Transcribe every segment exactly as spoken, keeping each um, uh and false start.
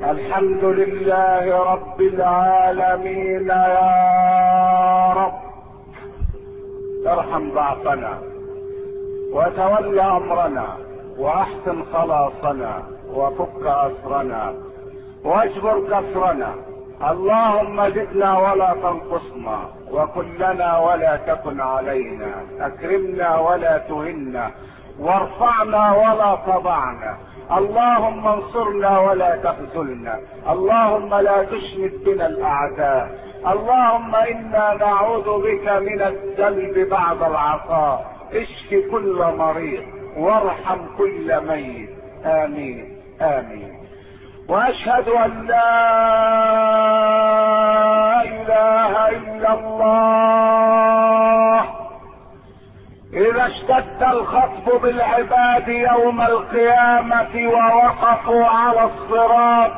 الحمد لله رب العالمين. يا رب ارحم ضعفنا وتول امرنا واحسن خلاصنا وفك اسرنا واجبر كسرنا. اللهم زدنا ولا تنقصنا، وكلنا ولا تكن علينا، اكرمنا ولا تهنا، وارفعنا ولا تضعنا. اللهم انصرنا ولا تخذلنا. اللهم لا تشمت بنا الاعداء. اللهم انا نعوذ بك من الذنب بعد العطاء. اشف كل مريض وارحم كل ميت. امين امين. واشهد ان لا اله الا الله. اذا اشتد الخطب بالعباد يوم القيامة ووقفوا على الصراط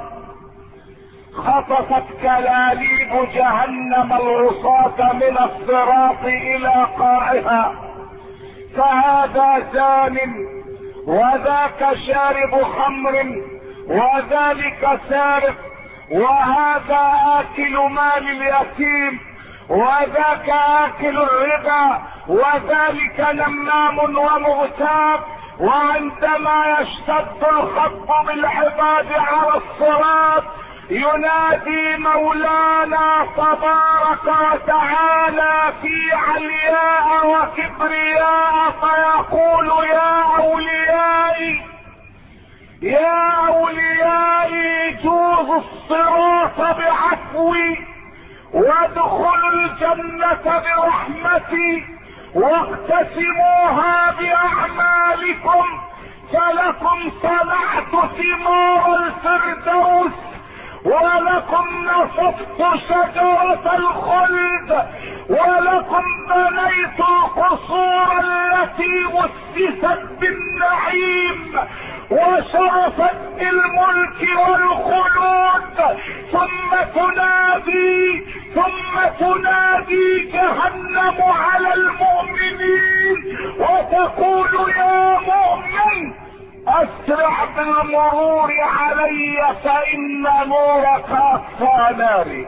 خطفت كلاليب جهنم العصاة من الصراط الى قاعها، فهذا زان وذاك شارب خمر وذلك سارق، وهذا آكل مال اليتيم وذاك آكل الربا، وذلك نمام ومغتاب. وعندما يشتد الخطب بالعباد على الصراط ينادي مولانا تبارك وتعالى في علياء وكبرياء فيقول: يا اوليائي يا اوليائي جوزوا الصراط بعفوي وادخلوا الجنة برحمتي واقتسموها باعمالكم، فلكم صنعت ثمار الفردوس ولكم نصفت شجرة الخلد ولكم بنيت القصور التي وسست بالنعيم وشرفت بالملك والخلود. ثم تنادي ثم تنادي جهنم على المؤمنين وتقول: يا مؤمن اسرع بالمرور علي فان نورك اطفى ناري.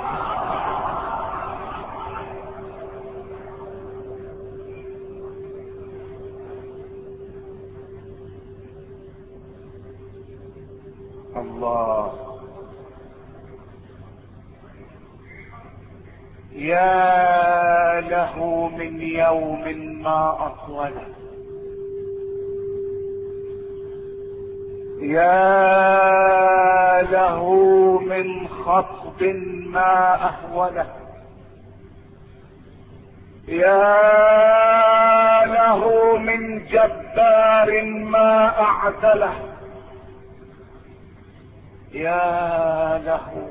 الله. يا له من يوم ما اطوله، يا له من خطب ما اهوله، يا له من جبار ما اعدله، يا له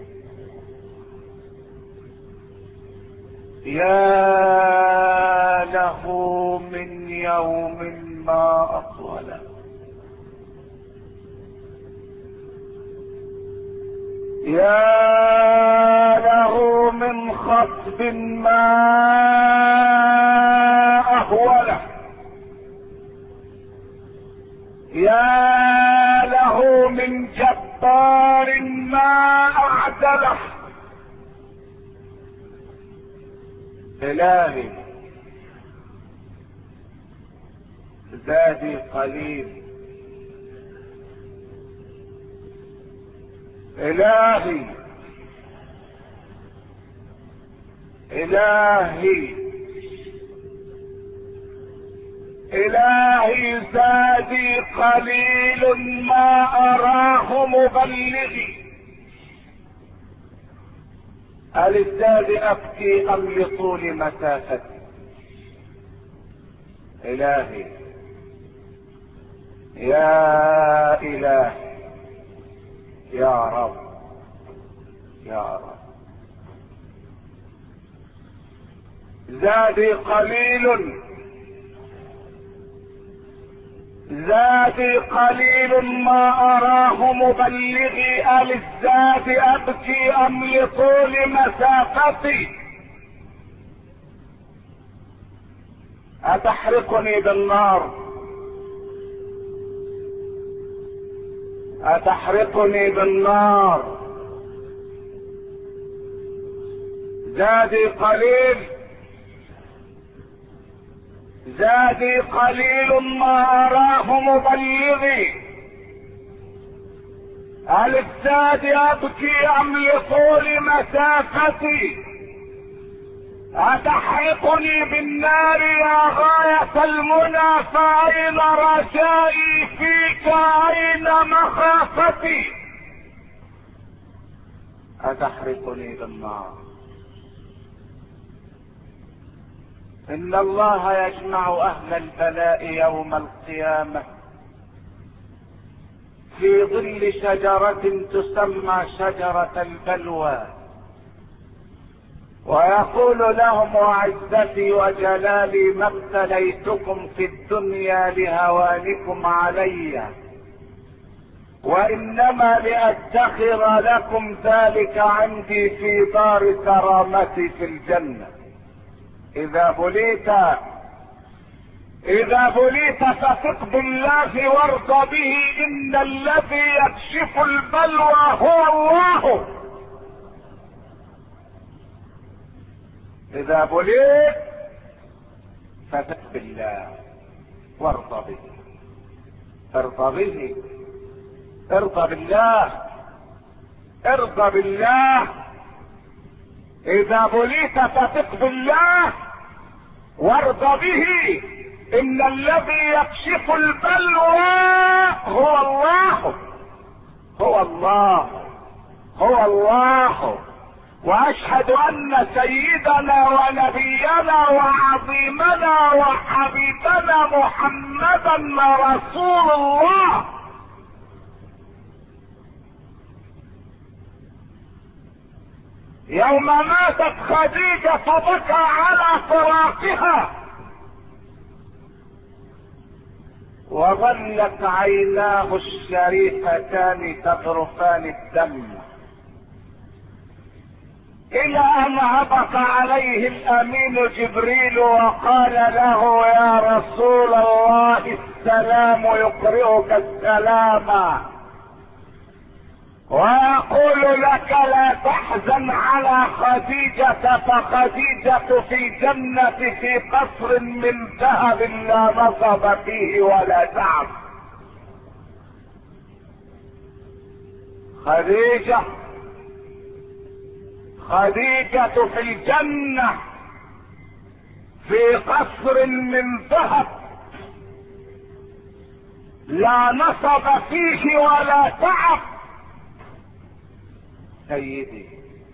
يا له من يوم ما اطوله. يا له من خطب ما اهوله، يا له من جبار ما اعدله. الهي زادي قليل، الهي الهي الهي زادي قليل ما اراه مبلغي. أللزاد ابكي ام لطول مسافتي؟ الهي يا الهي يا رب يا رب. زادي قليل زادي قليل ما اراه مبلغي. أللزاد ابكي ام لطول مسافتي؟ اتحرقني بالنار أتحرقني بالنار؟ زادي قليل، زادي قليل ما أراه مبلغي. هل الزاد يبكي أم لطول مسافتي؟ أتحرقني بالنار يا غاية المنى، فأين رجائي فيك؟ أين مخافتي؟ أتحرقني بالنار. إن الله يجمع أهل البلاء يوم القيامة في ظل شجرة تسمى شجرة البلوى، ويقول لهم: وعزتي وجلالي ما ابتليتكم في الدنيا لهوانكم علي، وإنما لأدخر لكم ذلك عندي في دار كرامتي في الجنة. إذا بليت إذا بليت فثق بالله وارض به، إن الذي يكشف البلوى هو الله. إذا بليت فثق بالله وارض به، ارض به، ارض بالله، ارض بالله. إذا بليت فثق بالله وارض به، إن الذي يكشف البلوى هو الله، هو الله، هو الله. وأشهد أن سيدنا ونبينا وعظيمنا وحبيبنا محمدا رسول الله. يوم ماتت خديجة بكى على فراقها، وظلت عيناه الشريفتان تذرفان الدم، الى ان هبط عليه الامين جبريل وقال له: يا رسول الله السلام يقرئك السلام، ويقول لك: لا تحزن على خديجة، فخديجة في جنة في قصر من ذهب لا نصب فيه ولا تعب. خديجة خديجة في الجنة في قصر من ذهب لا نصب فيه ولا تعب. سيدي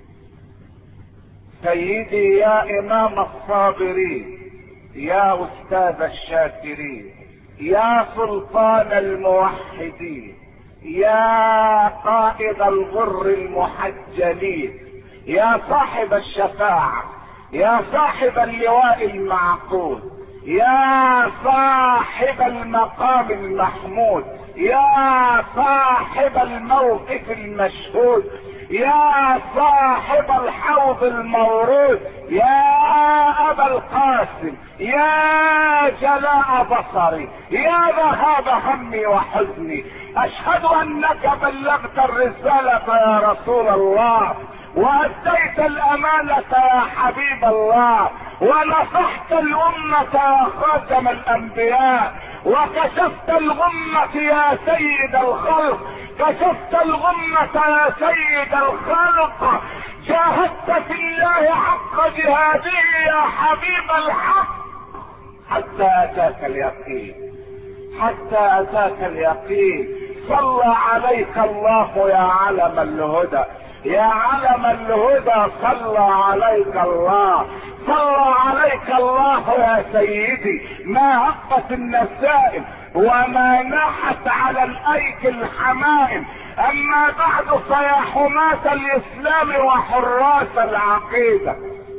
سيدي يا امام الصابرين، يا استاذ الشاكرين، يا سلطان الموحدين، يا قائد الغر المحجلين، يا صاحب الشفاعة، يا صاحب اللواء المعقود، يا صاحب المقام المحمود، يا صاحب الموقف المشهود، يا صاحب الحوض المورود، يا ابا القاسم، يا جلاء بصري، يا ذهاب همي وحزني، اشهد انك بلغت الرسالة يا رسول الله، واديت الامانة يا حبيب الله، ونصحت الامة يا خاتم الانبياء، وكشفت الغمة يا سيد الخلق، كشفت الغمة يا سيد الخلق، جاهدت في الله حق جهاده يا حبيب الحق، حتى اتاك اليقين، حتى اتاك اليقين. صلى عليك الله يا علم الهدى، يا علم الهدى، صلى عليك الله، صلى عليك الله يا سيدي. ما هبت النسائم وما ناحت على الايك الحمائم. اما بعد فيا حماة الاسلام وحراس العقيدة،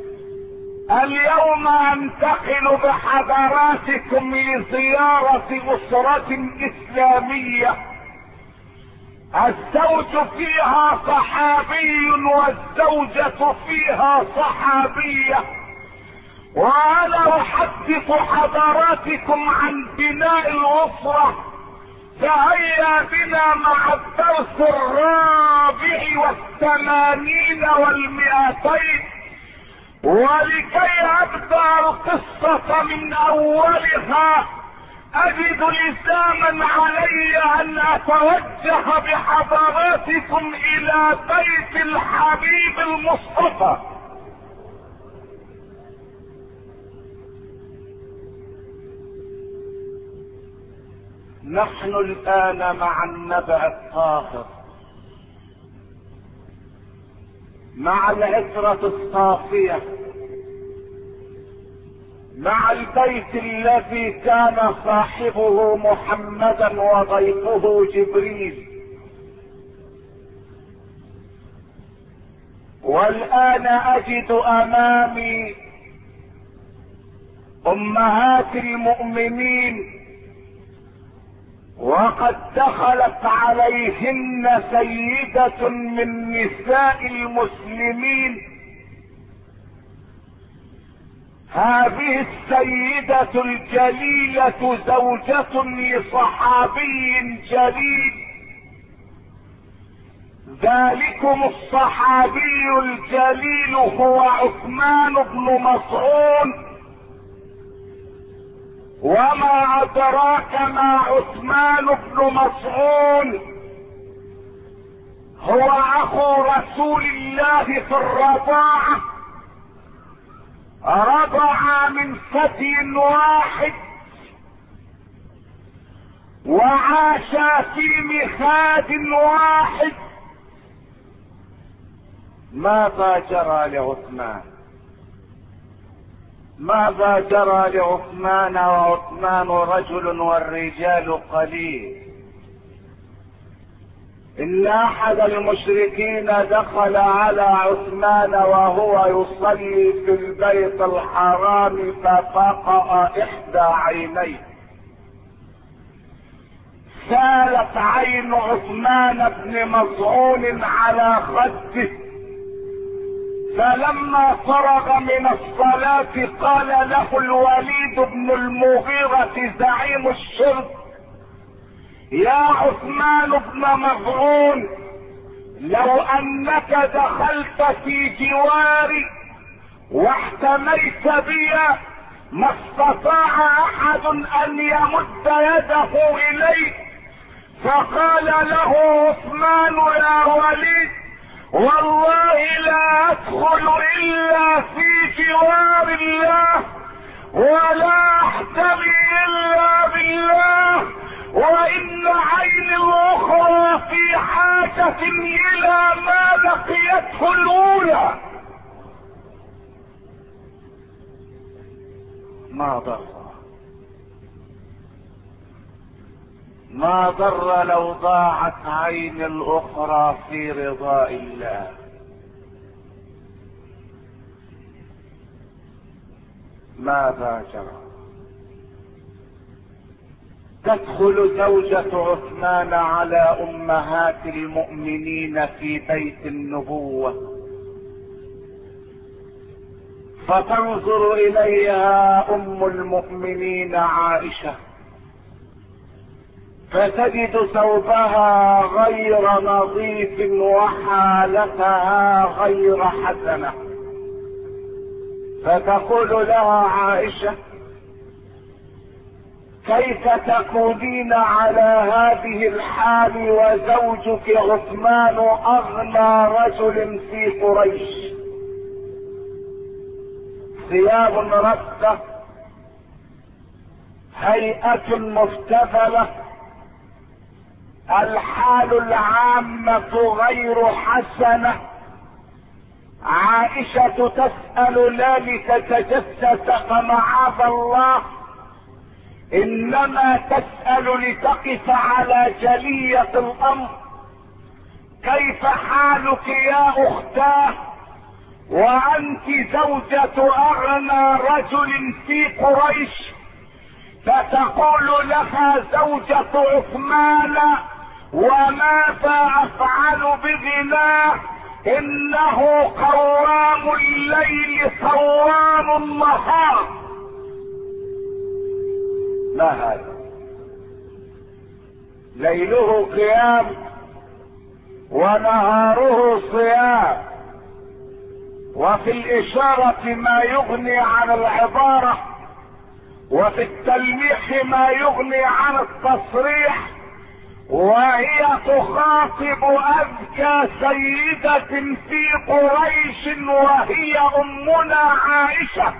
اليوم انتقل بحضراتكم لزيارة اسرة اسلامية الزوج فيها صحابي والزوجة فيها صحابية، وانا احدث حضراتكم عن بناء الاسرة فهيا بنا مع الدرس الرابع والثمانين والمئتين، ولكي ابدأ القصة من اولها اجد لزاما علي ان اتوجه بحضراتكم الى بيت الحبيب المصطفى. نحن الان مع النبأ الطاهر، مع العترة الصافية، مع البيت الذي كان صاحبه محمدا وضيفه جبريل. والآن أجد أمامي أمهات المؤمنين، وقد دخلت عليهن سيدة من نساء المسلمين. هذه السيدة الجليلة زوجة لصحابي جليل، ذلكم الصحابي الجليل هو عثمان بن مظعون. وما أدراك ما عثمان بن مظعون؟ هو أخو رسول الله في الرضاعة، رضع من ثدي واحد وعاش في مخاد واحد. ماذا جرى لعثمان؟ ماذا جرى لعثمان وعثمان رجل والرجال قليل؟ إن أحد المشركين دخل على عثمان وهو يصلي في البيت الحرام ففقأ إحدى عينيه، سالت عين عثمان بن مظعون على خده، فلما فرغ من الصلاة قال له الوليد بن المغيرة زعيم الشرك: يا عثمان بن مظعون، لو انك دخلت في جواري واحتميت بي ما استطاع احد ان يمد يده اليك. فقال له عثمان: يا وليد، والله لا ادخل الا في جوار الله، ولا احتمي الا بالله، وان عيني الاخرى في حاجة الى ما لقيته الاولى. ما ضر ما ضر لو ضاعت عين الاخرى في رضاء الله. ماذا جرى؟ تدخل زوجة عثمان على امهات المؤمنين في بيت النبوة، فتنظر اليها ام المؤمنين عائشة، فتجد ثوبها غير نظيف وحالتها غير حسنة، فتقول لها عائشة: كيف تكونين على هذه الحال وزوجك عثمان اغنى رجل في قريش؟ ثياب رثة، هيئة مفتفلة، الحال العامة غير حسنة. عائشة تسأل لا لتتجسس فمعاذ الله، انما تسأل لتقف على جلية الامر. كيف حالك يا اختاه وانت زوجة اغنى رجل في قريش؟ فتقول لها زوجة عثمان: وماذا افعل بغناه؟ انه قوام الليل صوام النهار. ما هذا؟ ليله قيام ونهاره صيام، وفي الإشارة ما يغني عن العبارة، وفي التلميح ما يغني عن التصريح. وهي تخاطب أذكى سيدة في قريش، وهي أمنا عائشة،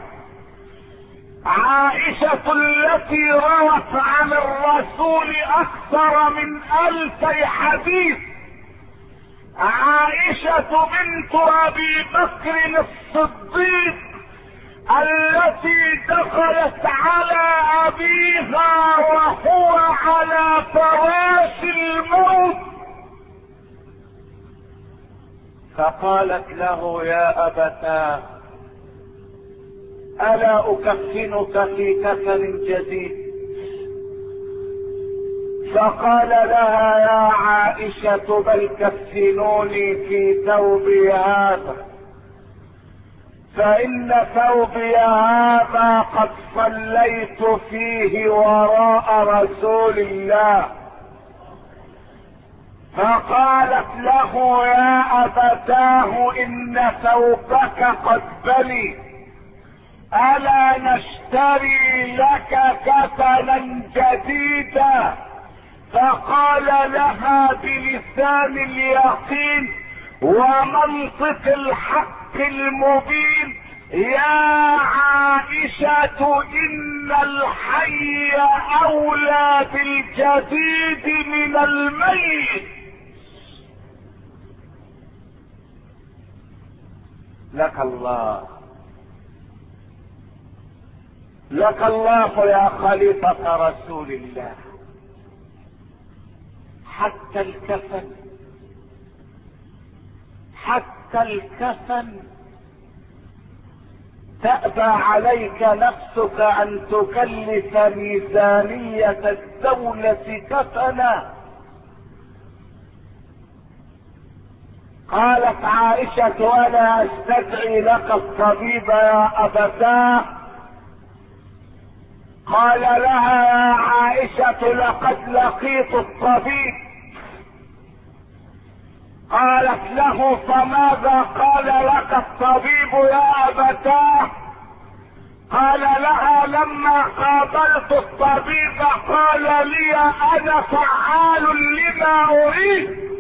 عائشة التي روت عن الرسول أكثر من ألف حديث، عائشة بنت أبي بكر الصديق التي دخلت على أبيها وهو على فراش الموت، فقالت له يا أبتاه ألا أكفنك في كفن جديد؟ فقال لها يا عائشة بل كفنوني في ثوبي هذا، فإن ثوبي هذا قد صليت فيه وراء رسول الله. فقالت له يا أبتاه إن ثوبك قد بلي، ألا نشتري لك كفنا جديدا؟ فقال لها بلسان اليقين ومنطق الحق المبين يا عائشة إن الحي أولى بالجديد من الميت. لك الله، لك الله يا خليفة رسول الله. حتى الكفن، حتى الكفن تأبى عليك نفسك أن تكلف ميزانية الدولة كفنا. قالت عائشة ولا استدعي لك الطبيب يا أبتاه؟ قال لها يا عائشة لقد لقيت الطبيب. قالت له فماذا قال لك الطبيب يا أبتاه؟ قال لها لما قابلت الطبيب قال لي أنا فعال لما أريد.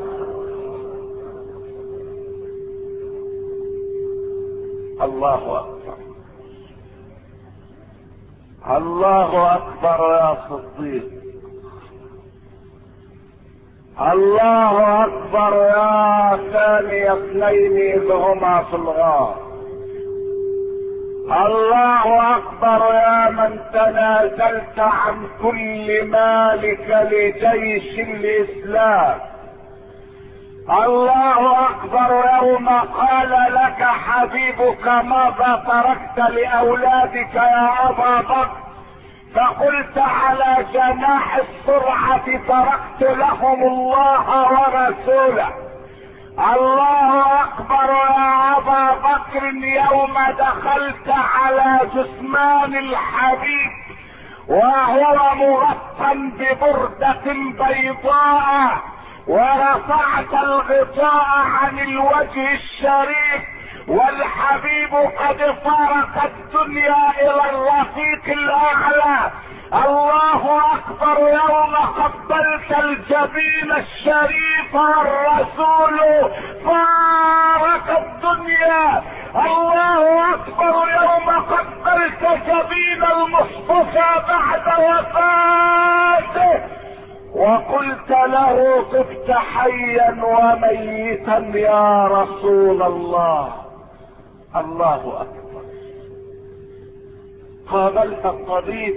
الله أكبر، الله أكبر يا صديق، الله أكبر يا ثاني اثنين إذ هما في الغار، الله أكبر يا من تنازلت عن كل مالك لجيش الإسلام، الله أكبر يوم قال لك حبيبك ماذا تركت لأولادك يا أبا بكر؟ فقلت على جناح السرعة تركت لهم الله ورسوله. الله أكبر يا أبا بكر يوم دخلت على جثمان الحبيب وهو مغطى ببردة بيضاء ورفعت الغطاء عن الوجه الشريف والحبيب قد فارق الدنيا الى الرفيق الاعلى. الله اكبر يوم قبلت الجبين الشريف والرسول فارق الدنيا. الله اكبر يوم قبلت جبين المصطفى بعد وفاته وقلت له طبت حيا وميتا يا رسول الله. الله اكبر. قابلت الطبيب،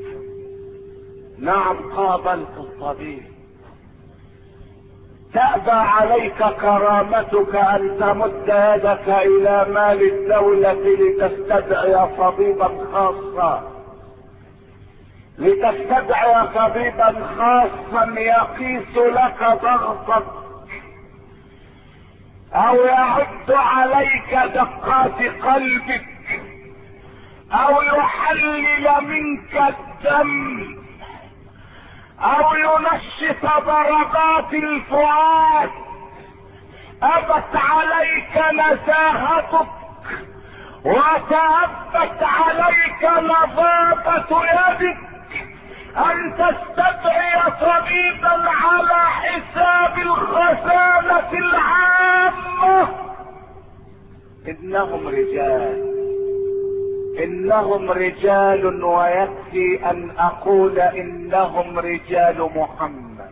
نعم قابلت الطبيب. تأبى عليك كرامتك ان تمد يدك الى مال الدولة لتستدعي طبيبا خاصا، لتستدعي طبيبا خاصا يقيس لك ضغطك او يعد عليك دقات قلبك او يحلل منك الدم او ينشط ضربات الفؤاد. ابت عليك نزاهتك وتأبت عليك نظافة يدك ان تستدعي طبيبا على حساب الخزانة العامة. انهم رجال، انهم رجال، ويكفي ان اقول انهم رجال محمد.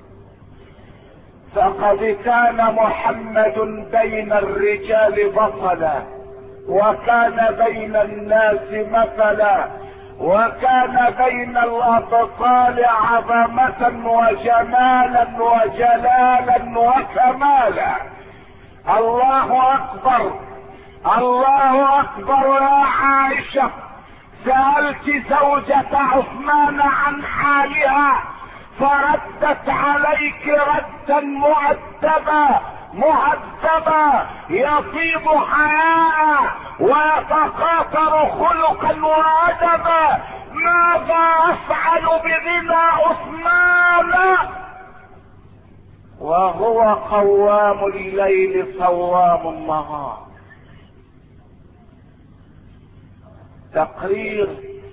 فقد كان محمد بين الرجال بطلا، وكان بين الناس مثلا، وكان بين الابطال عظمة وجمالا وجلالا وكمالا. الله اكبر، الله اكبر. يا عائشة سألت زوجة عثمان عن حالها فردت عليك ردا مؤدبا مهذبا يطيب حياء ويتقاطر خلقا وادبا. ماذا افعل بغنى عثمان وهو قوام الليل صوام النهار؟ تقرير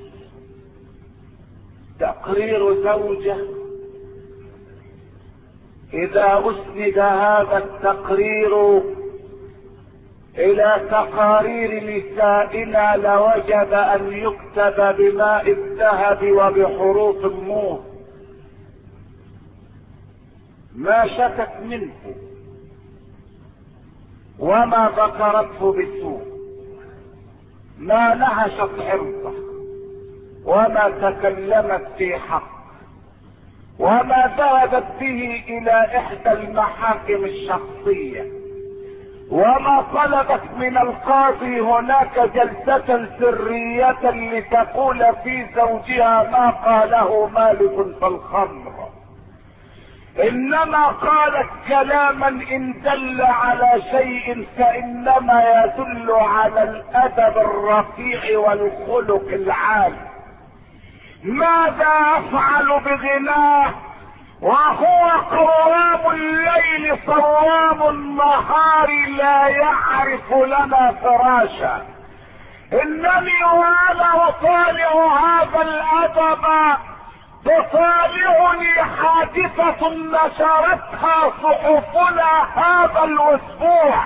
تقرير زوجة اذا اسند هذا التقرير الى تقارير نسائنا لوجب ان يكتب بماء الذهب وبحروف النور. ما شكت منه وما ذكرته بسوء، ما نهشت عرضه وما تكلمت في حق، وما ذهبت به الى احدى المحاكم الشخصية، وما طلبت من القاضي هناك جلسة سرية لتقول في زوجها ما قاله مالك في الخمر، انما قالت كلاما ان دل على شيء فانما يدل على الادب الرفيع والخلق العالي. ماذا افعل بغناه وهو قوام الليل صوام النهار لا يعرف لنا فراشا؟ انني وانا اطالع هذا الادب تطالعني حادثة نشرتها صحفنا هذا الاسبوع،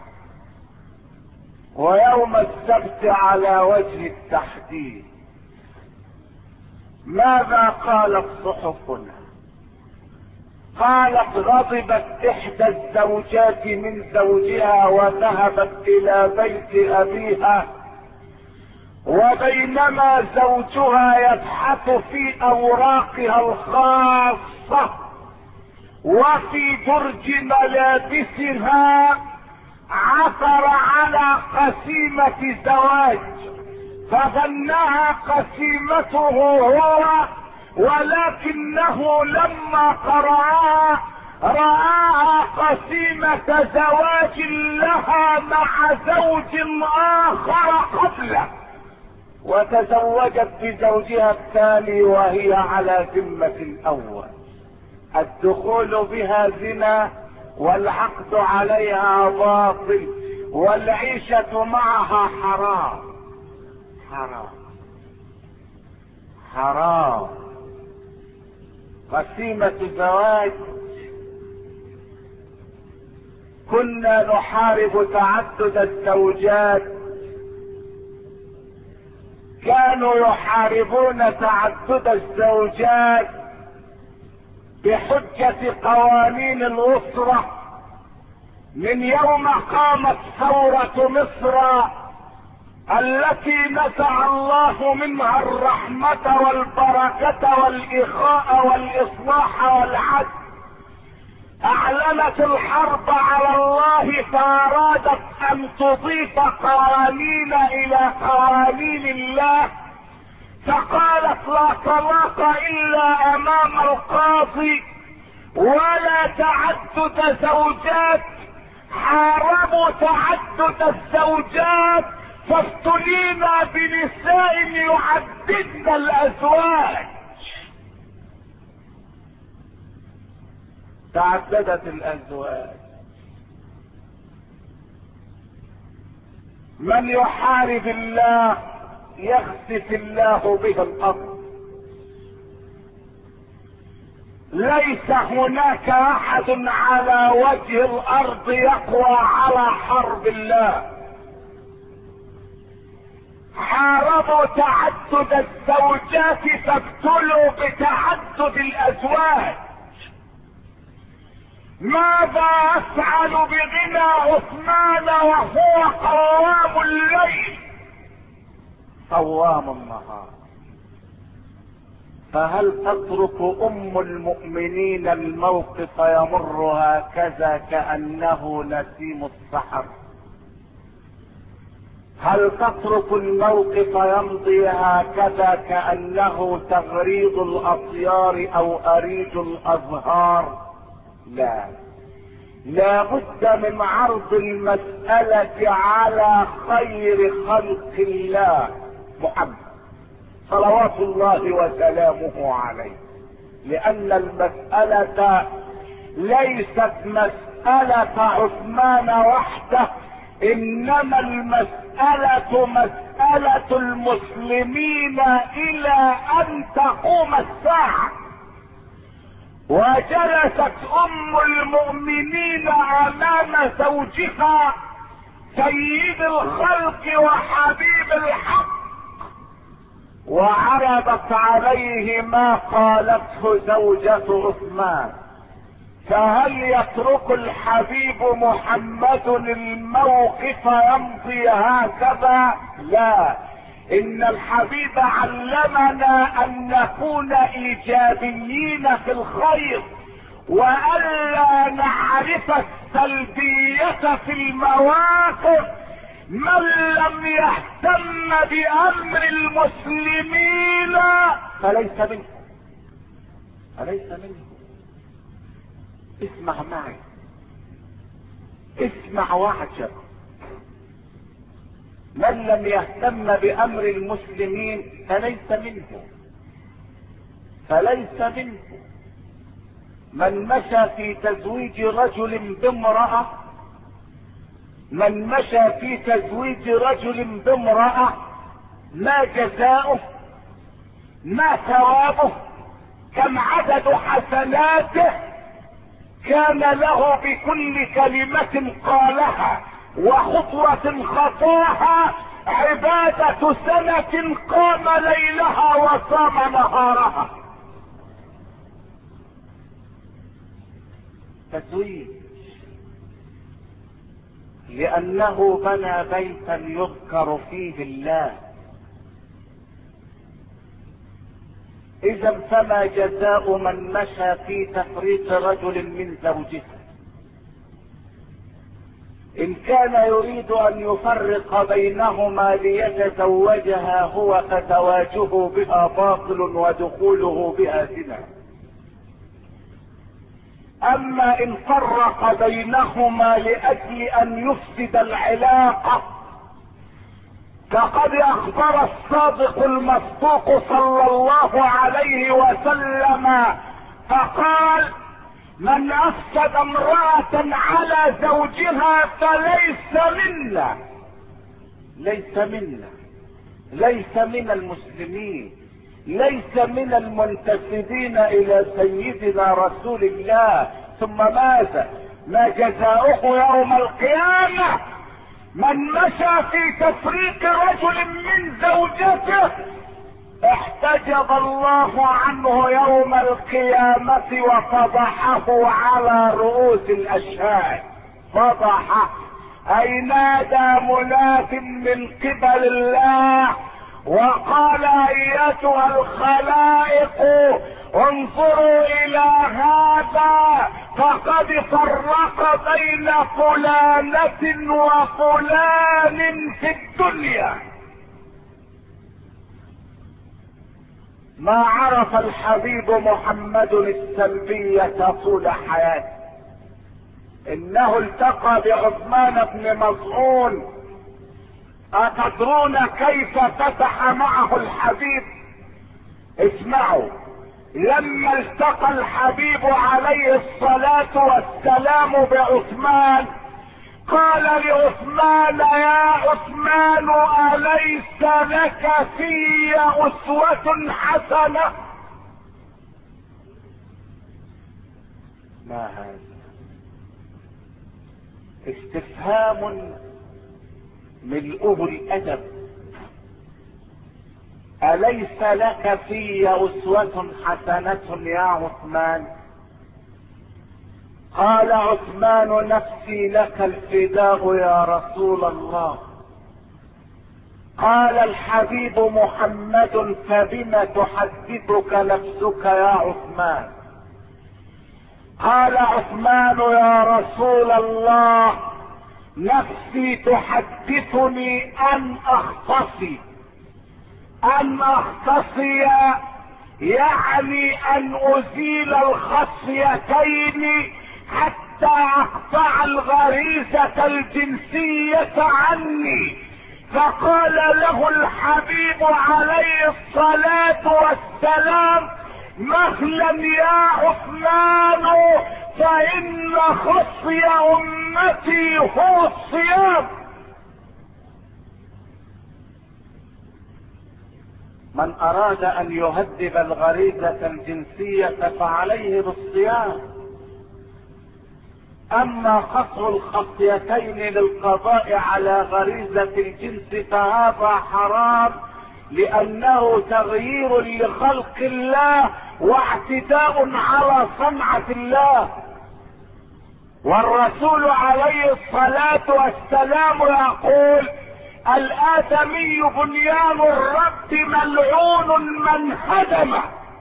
ويوم السبت على وجه التحديد. ماذا قالت صحفنا؟ قالت غضبت احدى الزوجات من زوجها وذهبت الى بيت ابيها، وبينما زوجها يبحث في اوراقها الخاصة وفي درج ملابسها عثر على قسيمة زواج، فظنها قسيمته هو، ولكنه لما قرأها رآها قسيمة زواج لها مع زوج آخر قبله، وتزوجت بزوجها الثاني وهي على ذمة الأول. الدخول بها زنا والعقد عليها باطل والعيشة معها حرام حرام حرام. قسيمة زواج. كنا نحارب تعدد الزوجات، كانوا يحاربون تعدد الزوجات بحجة قوانين الأسرة من يوم قامت ثورة مصر التي نزع الله منها الرحمة والبركة والإخاء والإصلاح والعدل. اعلنت الحرب على الله فارادت ان تضيف قوانين الى قوانين الله، فقالت لا طلاق الا امام القاضي ولا تعدد زوجات. حاربوا تعدد الزوجات فافتنينا بنساء يعددن الازواج. تعددت الازواج. من يحارب الله يخسف الله به الارض. ليس هناك احد على وجه الارض يقوى على حرب الله. حاربوا تعدد الزوجات فابتلوا بتعدد الازواج. ماذا افعل بغنى عثمان وهو قوام الليل صوام النهار؟ فهل تترك ام المؤمنين الموقف يمر هكذا كأنه نسيم السحر؟ هل تترك الموقف يمضي هكذا كأنه تغريد الأطيار أو أريج الأزهار؟ لا، لا بد من عرض المسألة على خير خلق الله محمد صلوات الله وسلامه عليه، لأن المسألة ليست مسألة عثمان وحده، إنما المسألة مسألة المسلمين إلى أن تقوم الساعة. وجلست ام المؤمنين امام زوجها سيد الخلق وحبيب الحق وعرضت عليه ما قالته زوجة عثمان. فهل يترك الحبيب محمد الموقف يمضي هكذا؟ لا، ان الحبيب علمنا ان نكون ايجابيين في الخير والا نعرف السلبية في المواقف. من لم يهتم بامر المسلمين فليس منه، فليس منه. اسمع معي، اسمع واعجب. من لم يهتم بامر المسلمين فليس منه، فليس منه. من مشى في تزويج رجل بامرأة، من مشى في تزويج رجل بامرأة ما جزاؤه؟ ما ثوابه؟ كم عدد حسناته؟ كان له بكل كلمة قالها وخطوة خطاها عبادة سنة قام ليلها وصام نهارها. تزويج لأنه بنى بيتا يذكر فيه الله. إذا فما جزاء من مشى في تفريط رجل من زوجته؟ إن كان يريد أن يفرق بينهما ليتزوجها هو فزواجه بها باطل ودخوله بها زنا. أما إن فرق بينهما لأجل أن يفسد العلاقة فقد أخبر الصادق المصدوق صلى الله عليه وسلم فقال: من أفسد امرأة على زوجها فليس منا، ليس منا، ليس من المسلمين، ليس من المنتسبين إلى سيدنا رسول الله. ثم ماذا؟ ما جزاؤه يوم القيامة؟ من مشى في تفريق رجل من زوجته احتجب الله عنه يوم القيامة وفضحه على رؤوس الاشهاد. فضحه اي نادى مناد من قبل الله وقال: ايتها الخلائق انظروا الى هذا فقد فرق بين فلانة وفلان في الدنيا. ما عرف الحبيب محمد السلبية طول حياته. انه التقى بعثمان بن مظعون. أتدرون كيف فتح معه الحبيب؟ اسمعوا. لما التقى الحبيب عليه الصلاة والسلام بعثمان قال لعثمان: يا عثمان، أليس لك في أسوة حسنة؟ ما هذا؟ استفهام ملؤه الأدب. أليس لك في أسوة حسنة يا عثمان؟ قال عثمان: نفسي لك الفداء يا رسول الله. قال الحبيب محمد: فبم تحدثك نفسك يا عثمان؟ قال عثمان: يا رسول الله، نفسي تحدثني ان اختصي. ان اختصي يعني ان ازيل الخصيتين حتى اقطع الغريزة الجنسية عني. فقال له الحبيب عليه الصلاة والسلام: مهلا يا عثمان، فان خصي امتي هو الصيام. من اراد ان يهذب الغريزة الجنسية فعليه بالصيام. اما قطع الخصيتين للقضاء على غريزة الجنس فهذا حرام، لانه تغيير لخلق الله واعتداء على صنعة الله. والرسول عليه الصلاة والسلام يقول: الآدمي بنيان الرب ملعون من هدمه.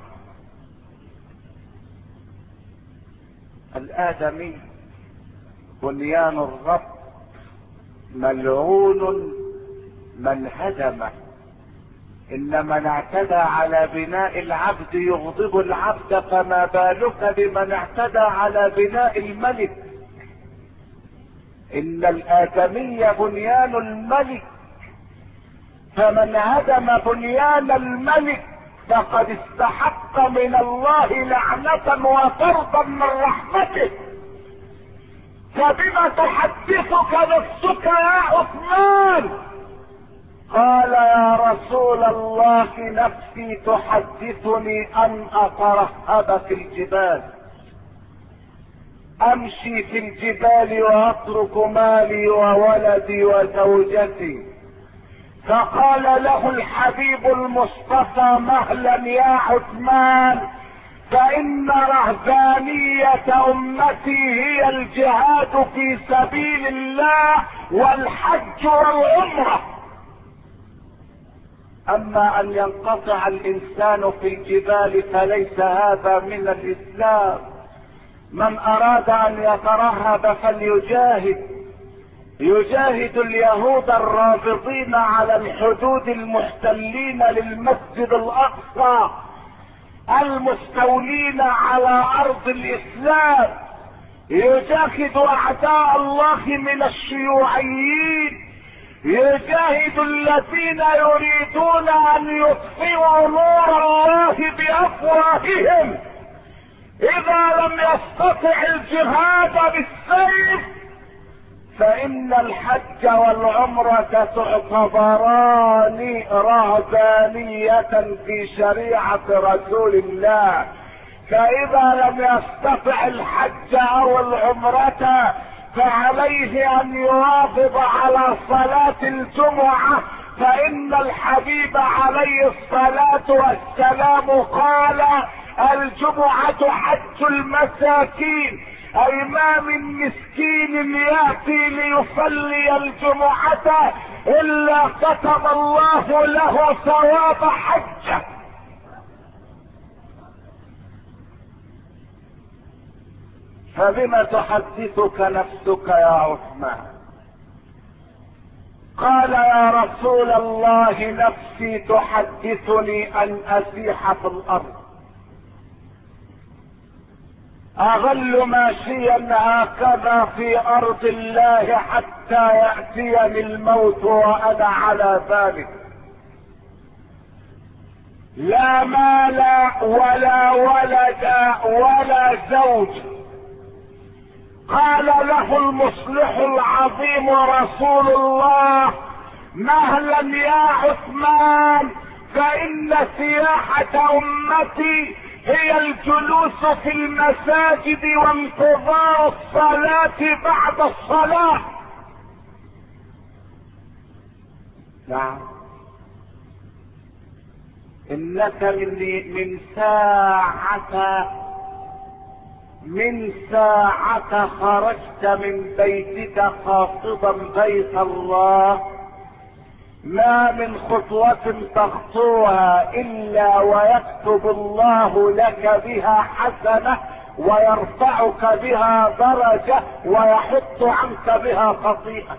الآدمي بنيان الرب ملعون من هدمه. ان من اعتدى على بناء العبد يغضب العبد، فما بالك بمن اعتدى على بناء الملك. ان الآدمي بنيان الملك، فمن هدم بنيان الملك فقد استحق من الله لعنة وطردا من رحمته. فبما تحدثك نفسك يا عثمان؟ قال: يا رسول الله، نفسي تحدثني ان اترهب في الجبال، امشي في الجبال واترك مالي وولدي وزوجتي. فقال له الحبيب المصطفى: مهلا يا عثمان، فان رهبانية امتي هي الجهاد في سبيل الله والحج والعمرة. اما ان ينقطع الانسان في الجبال فليس هذا من الاسلام. من اراد ان يترهب فليجاهد. يجاهد اليهود الرابضين على الحدود المحتلين للمسجد الاقصى، المستولين على ارض الاسلام. يجاهد اعداء الله من الشيوعيين. يجاهد الذين يريدون ان يطفئوا نور الله بافواههم. اذا لم يستطع الجهاد بالسيف فان الحج والعمرة تعتبران رهبانية في شريعة رسول الله. فاذا لم يستطع الحج او العمرة فعليه ان يواظب على صلاة الجمعة، فان الحبيب عليه الصلاة والسلام قال: الجمعة حج المساكين. اي ما من مسكين ياتي ليصلي الجمعة الا كتب الله له ثواب حجه. فبما تحدثك نفسك يا عثمان؟ قال: يا رسول الله، نفسي تحدثني ان اسيح في الارض، اغل ماشيا هكذا في ارض الله حتى ياتيني الموت وانا على ذلك. لا مال ولا ولد ولا زوج. قال له المصلح العظيم رسول الله: مهلا يا عثمان، فإن سياحة أمتي هي الجلوس في المساجد وانتظار الصلاة بعد الصلاة. نعم، إنك من من ساعة من ساعة خرجت من بيتك قاصدا بيت الله، ما من خطوة تخطوها إلا ويكتب الله لك بها حسنة ويرفعك بها درجة ويحط عنك بها خطيئة.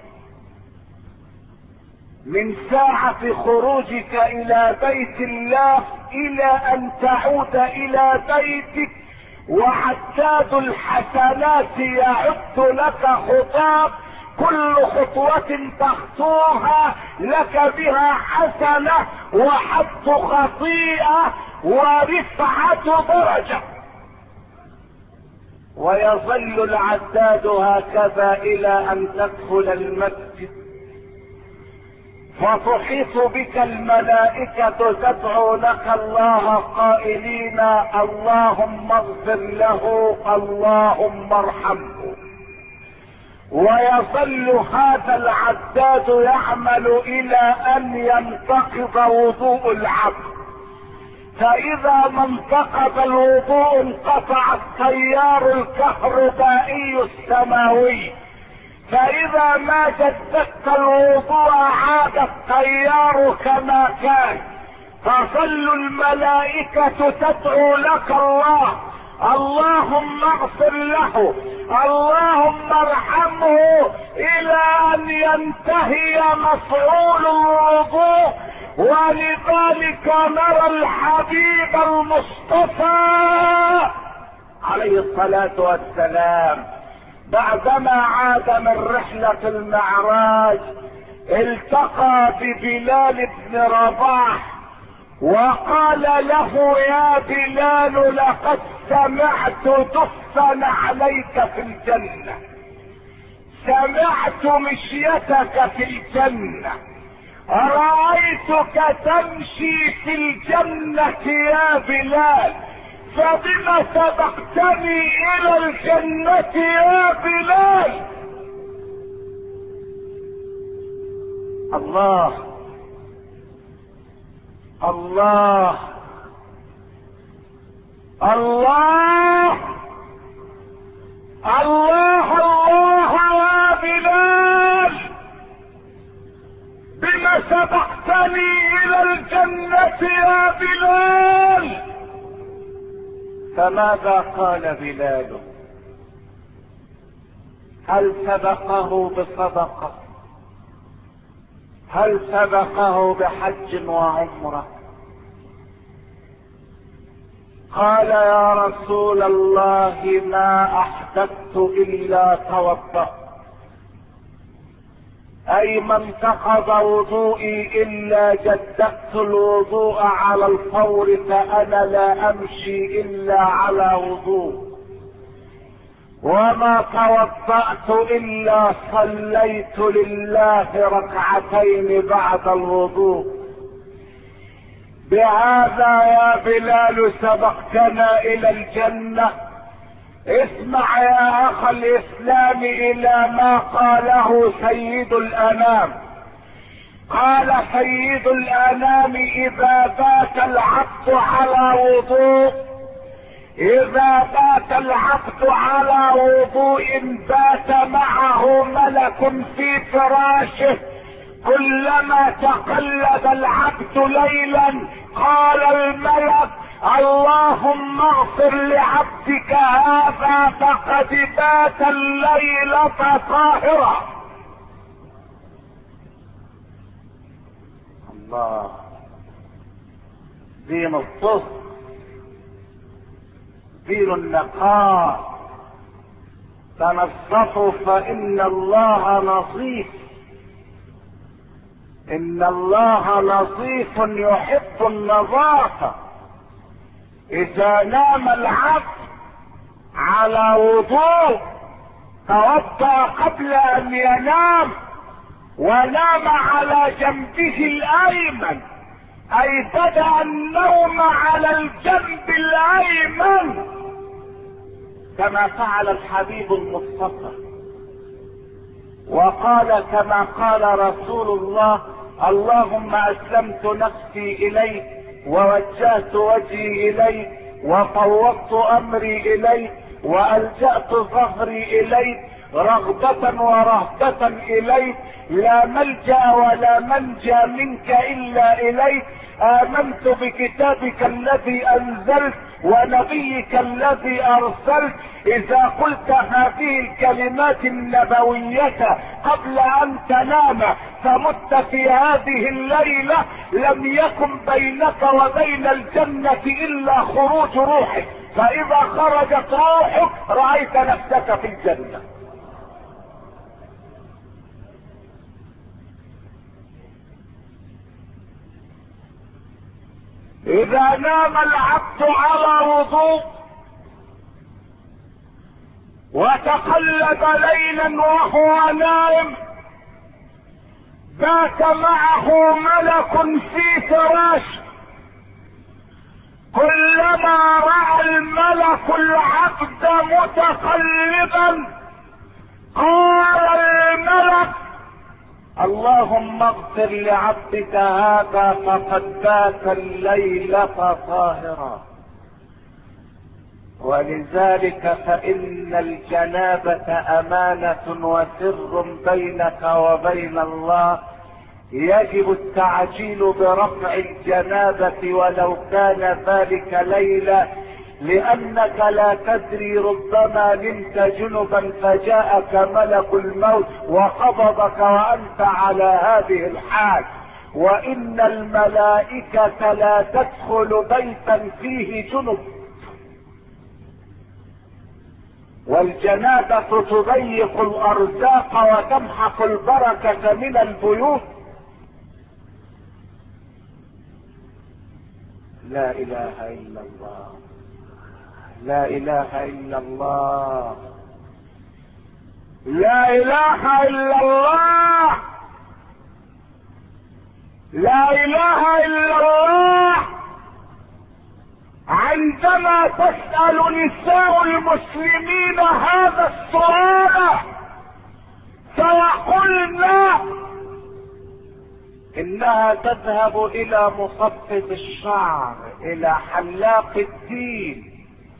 من ساعة خروجك إلى بيت الله إلى أن تعود إلى بيتك وعداد الحسنات يعد لك خطاب، كل خطوة تخطوها لك بها حسنة وحط خطيئة ورفعة درجة. ويظل العداد هكذا إلى أن تدخل المسجد فتحيط بك الملائكة تدعو لك الله قائلين: اللهم اغفر له، اللهم ارحمه. ويظل هذا العداد يعمل الى ان ينتقض وضوء العبد، فاذا ما انتقض الوضوء انقطع التيار الكهربائي السماوي، فاذا ما جددت الوضوء عاد التيار كما كان، تظل الملائكة تدعو لك الله: اللهم اغفر له، اللهم ارحمه، الى ان ينتهي مفعول الوضوء. ولذلك نرى الحبيب المصطفى عليه الصلاة والسلام بعدما عاد من رحلة المعراج التقى ببلال بن رباح وقال له: يا بلال، لقد سمعت دفا عليك في الجنة، سمعت مشيتك في الجنة، رأيتك تمشي في الجنة يا بلال، فبما سبقتني إلى الجنة يا بلال. الله الله الله الله الله يا بلال، بما سبقتني الى الجنة يا بلال. فماذا قال بلال؟ هل سبقه بصدقة؟ هل سبقه بحج وعمرة؟ قال: يا رسول الله، ما احدثت الا توضأت، اي ما انتقض وضوئي الا جددت الوضوء على الفور، فانا لا امشي الا على وضوء، وما توضأت الا صليت لله ركعتين بعد الوضوء. بهذا يا بلال سبقتنا الى الجنة. اسمع يا اخ الاسلام الى ما قاله سيد الانام. قال سيد الانام: اذا بات العبد على وضوء اذا بات العبد على وضوء بات معه ملك في فراشه، كلما تقلب العبد ليلا قال الملك: اللهم اغفر لعبدك هذا فقد بات الليلة طاهرا. الله، دين الطهر، دين النقاء. تنظفوا فإن الله نظيف. ان الله نظيف يحب النظافة. اذا نام العبد على وضوء توضأ قبل ان ينام ونام على جنبه الايمن، اي بدأ النوم على الجنب الايمن كما فعل الحبيب المصطفى، وقال كما قال رسول الله: اللهم اسلمت نفسي اليك ووجهت وجهي اليك وفوضت امري اليك والجأت ظهري اليك رغبة ورهبة اليك، لا ملجأ ولا منجى منك الا اليك. امنت بكتابك الذي انزلت ونبيك الذي ارسلت. اذا قلت هذه الكلمات النبوية قبل ان تنام فمت في هذه الليلة لم يكن بينك وبين الجنة الا خروج روحك، فاذا خرجت روحك رأيت نفسك في الجنة. اذا نام العبد على وضوء وتقلب ليلا وهو نائم بات معه ملك في فراشه، كلما رأى الملك العبد متقلبا قال الملك: اللهم اغفر لعبدك هذا فقد بات الليلة طاهرا. ولذلك فإن الجنابة أمانة وسر بينك وبين الله، يجب التعجيل برفع الجنابة ولو كان ذلك ليلة، لأنك لا تدري ربما نمت جنبا فجاءك ملك الموت وقبضك وأنت على هذه الحال. وإن الملائكة لا تدخل بيتا فيه جنب، والجنابة تضيق الأرزاق وتمحق البركة من البيوت. لا إله إلا الله، لا إله إلا الله، لا إله إلا الله، لا إله إلا الله. عندما تسأل نساء المسلمين هذا السؤال فيقولن انها تذهب الى مصفف الشعر، الى حلاق الدين،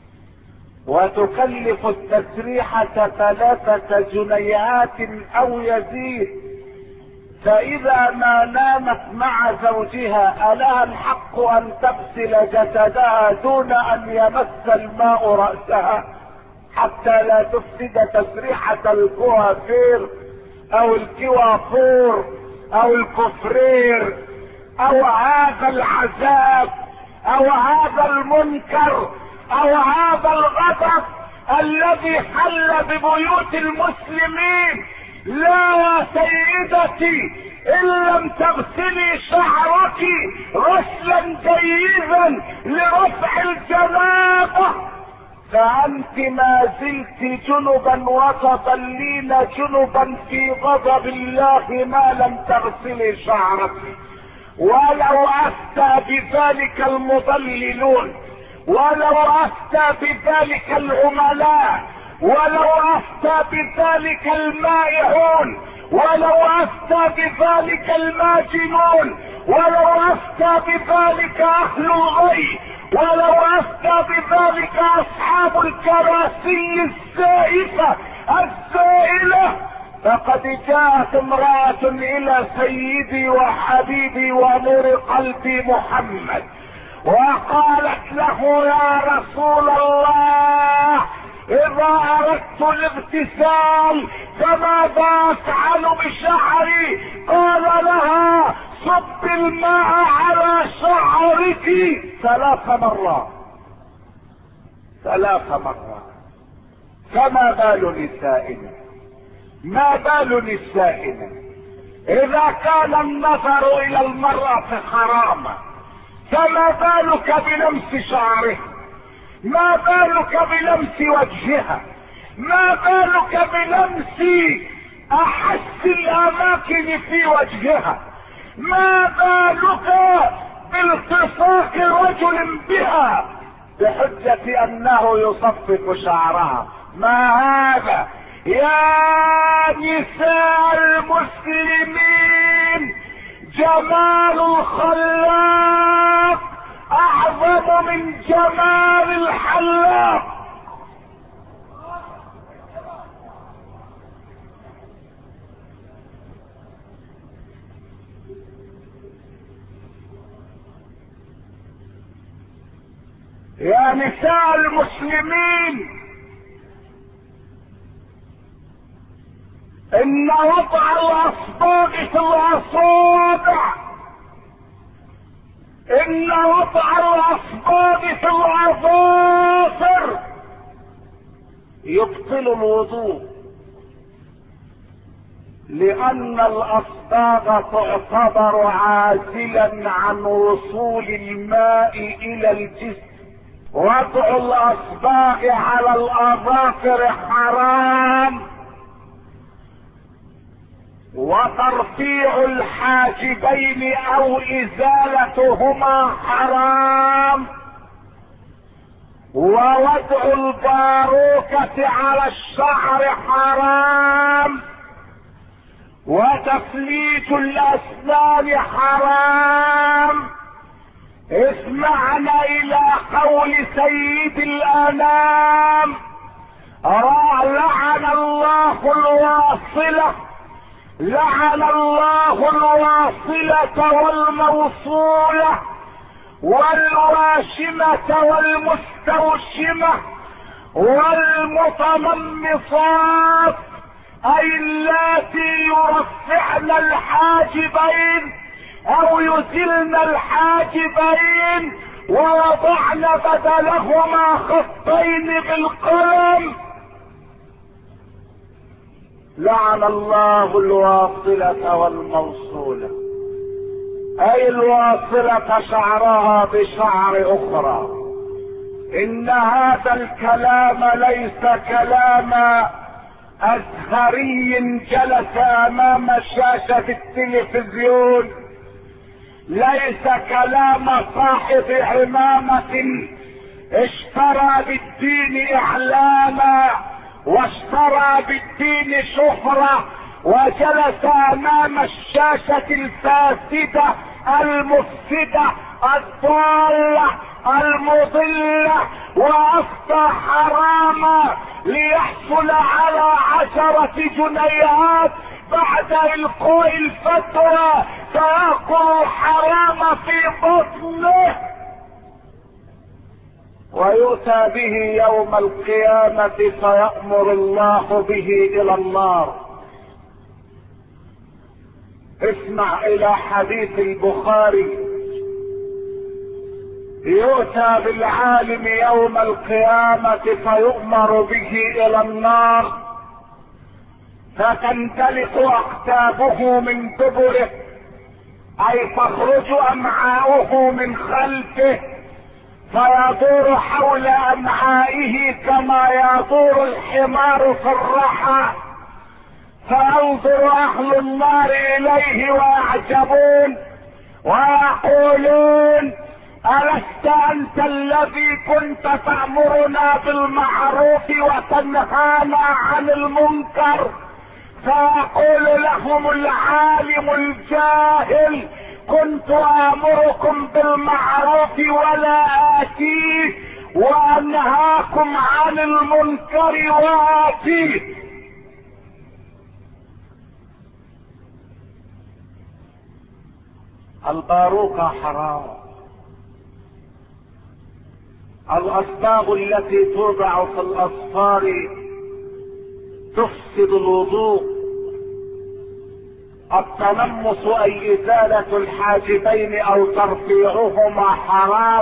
وتكلف التسريحة ثلاثة جنيهات او يزيد، فاذا ما نامت مع زوجها ألها الحق ان تغسل جسدها دون ان يمس الماء رأسها حتى لا تفسد تسريحة الكوافير او الكوافور او الكفرير او هذا العذاب او هذا المنكر او هذا الغضب الذي حل ببيوت المسلمين؟ لا يا سيدتي، ان لم تغسلي شعرك غسلا جيدا لرفع الجنابة فأنت ما زلت جنبا وتظلين جنبا في غضب الله ما لم تغسلي شعرك. ولو أفتى بذلك المضللون، ولو أفتى بذلك العملاء، ولو أفتى بذلك المائعون، ولو أفتى بذلك الماجنون، ولو أفتى بذلك أهل الغي، ولو أفتى بذلك أصحاب الكراسي الزائفة الزائلة، فقد جاءت امرأة إلى سيدي وحبيبي ونور قلبي محمد وقالت له: يا رسول الله، إذا أردت الاغتسال فماذا أفعل بشعري؟ قال لها: صب الماء على شعرك ثلاث مرات ثلاث مرات. فما بال نسائنا، ما بال نسائنا اذا كان النظر الى المرأة حراما فما بالك بلمس شعرها، ما بالك بلمس وجهها، ما بالك بلمس احس الاماكن في وجهها، ما بالك بالتصاق رجل بها بحجة انه يصفق شعرها. ما هذا يا نساء المسلمين؟ جمال الخلاق اعظم من جمال الحلاق. يا نساء المسلمين، ان وضع الاصباغ في الاصابع، ان وضع الاصباغ في الاظافر يبطل الوضوء، لان الاصباغ تعتبر عازلا عن وصول الماء الى الجسم. وضع الاصباغ على الاظافر حرام، وترفيع الحاجبين او ازالتهما حرام، ووضع الباروكة على الشعر حرام، وتفليت الاسنان حرام. اسمعنا الى قول سيد الانام: لعن الله الواصلة، لعن الله الواصلة والموصولة والواشمة والمستوشمة والمتممصات، اي اللاتي يرفعن الحاجبين او يزلن الحاجبين ووضعن بدلهما خطين بالقلم. لعن الله الواصلة والموصولة، اي الواصلة شعرها بشعر اخرى. ان هذا الكلام ليس كلام ازهري جلس امام شاشة التلفزيون، ليس كلام صاحب عمامة اشترى بالدين اعلاما واشترى بالدين شهرة وجلس امام الشاشة الفاسدة المفسدة الضالة المضلة وافتى حراما ليحصل على عشرة جنيهات بعد القاء الفتوى، فيأكل حرام في بطنه ويؤتى به يوم القيامة فيأمر الله به الى النار. اسمع الى حديث البخاري: يؤتى بالعالم يوم القيامة فيؤمر به الى النار، فتندلق اقتابه من دبره، اي تخرج امعاؤه من خلفه، فيدور حول امعائه كما يدور الحمار في الرحى، فينظر اهل النار اليه ويعجبون ويقولون: ألست أنت الذي كنت تأمرنا بالمعروف وتنهانا عن المنكر؟ فيقول لهم العالم الجاهل: كنت آمركم بالمعروف ولا آتيه، وأنهاكم عن المنكر وآتيه. الباروكة حرام، الاصباغ التي توضع في الاظفار تفسد الوضوء، التنمص اي ازالة الحاجبين او ترفيعهما حرام.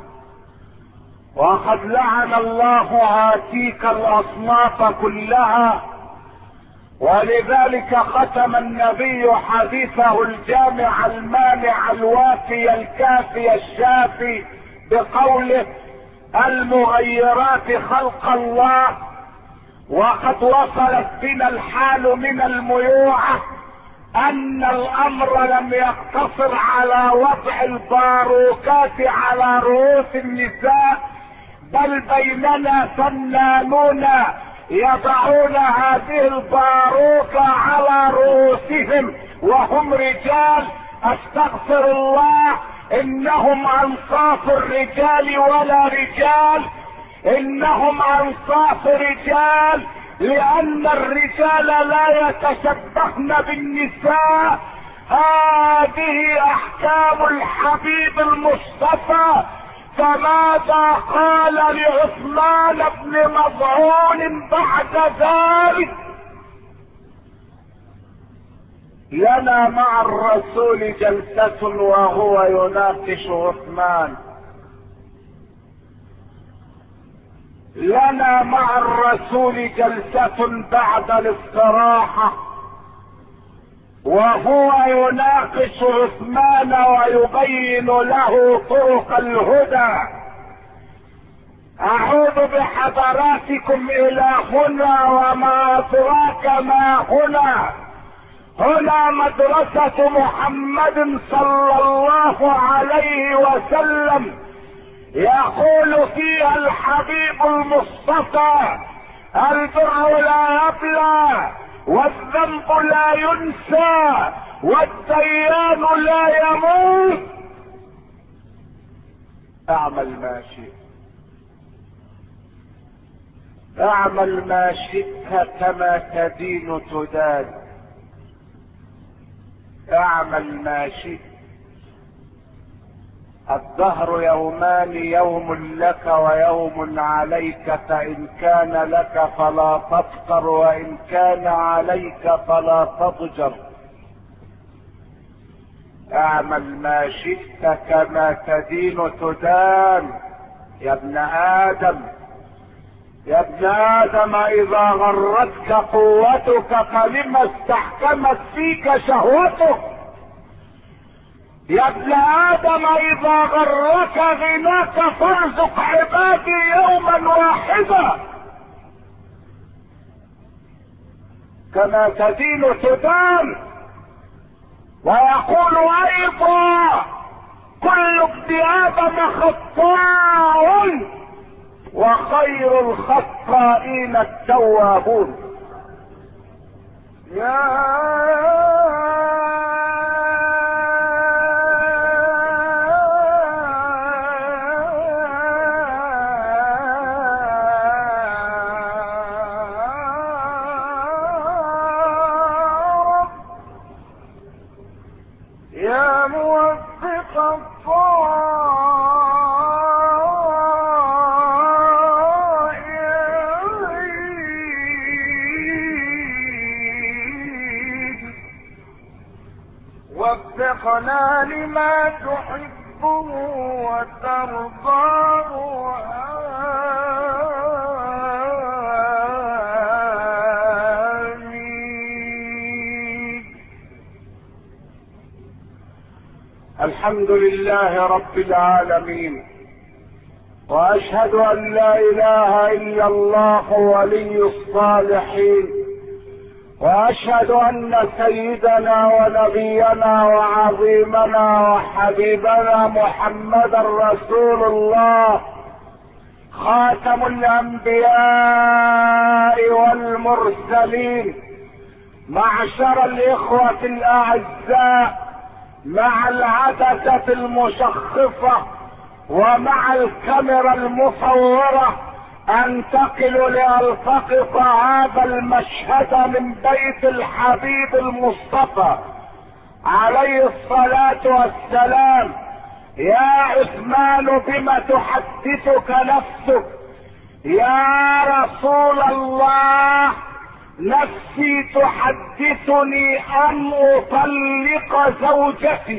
وقد لعن الله هاتيك الاصناف كلها ولذلك ختم النبي حديثه الجامع المانع الوافي الكافي الشافي بقوله: المغيرات خلق الله. وقد وصلت بنا الحال من الميوعة ان الامر لم يقتصر على وضع الباروكات على رؤوس النساء، بل بيننا فنانون يضعون هذه الباروكة على رؤوسهم وهم رجال. استغفر الله، انهم انصاف الرجال ولا رجال، انهم انصاف رجال، لان الرجال لا يتشبهن بالنساء. هذه احكام الحبيب المصطفى. فماذا قال لعثمان بن مظعون بعد ذلك؟ لنا مع الرسول جلسة وهو يناقش عثمان، لنا مع الرسول جلسة بعد الاستراحة وهو يناقش عثمان ويبين له طرق الهدى. اعود بحضراتكم الى هنا، وما ادراك ما هنا. هنا مدرسة محمد صلى الله عليه وسلم، يقول فيها الحبيب المصطفى: البر لا يبلى، والذنب لا ينسى، والديان لا يموت. اعمل ما شئت، اعمل ما شئت كما تدين تدان، اعمل ما شئت. الدهر يومان، يوم لك ويوم عليك، فإن كان لك فلا تفطر، وإن كان عليك فلا تضجر. اعمل ما شئت كما تدين تدان. يا ابن آدم، يا ابن آدم، إذا غرتك قوتك فلما استحكمت فيك شهوتك. يا ابن آدم، إذا غرك غناك فارزق عبادي يوما واحدا. كما تدين تدان. ويقول أيضا: كل ابن آدم خطاء وخير الخطائين التوابون. يا وفقنا لما تحبه وترضاه. آمين. الحمد لله رب العالمين، واشهد ان لا اله الا الله ولي الصالحين، واشهد ان سيدنا ونبينا وعظيمنا وحبيبنا محمدا رسول الله، خاتم الانبياء والمرسلين. معشر الاخوة الاعزاء، مع العدسة المشخصة ومع الكاميرا المصورة انتقل لالتقط هذا المشهد من بيت الحبيب المصطفى عليه الصلاة والسلام. يا عثمان، بما تحدثك نفسك؟ يا رسول الله، نفسي تحدثني ان اطلق زوجتي.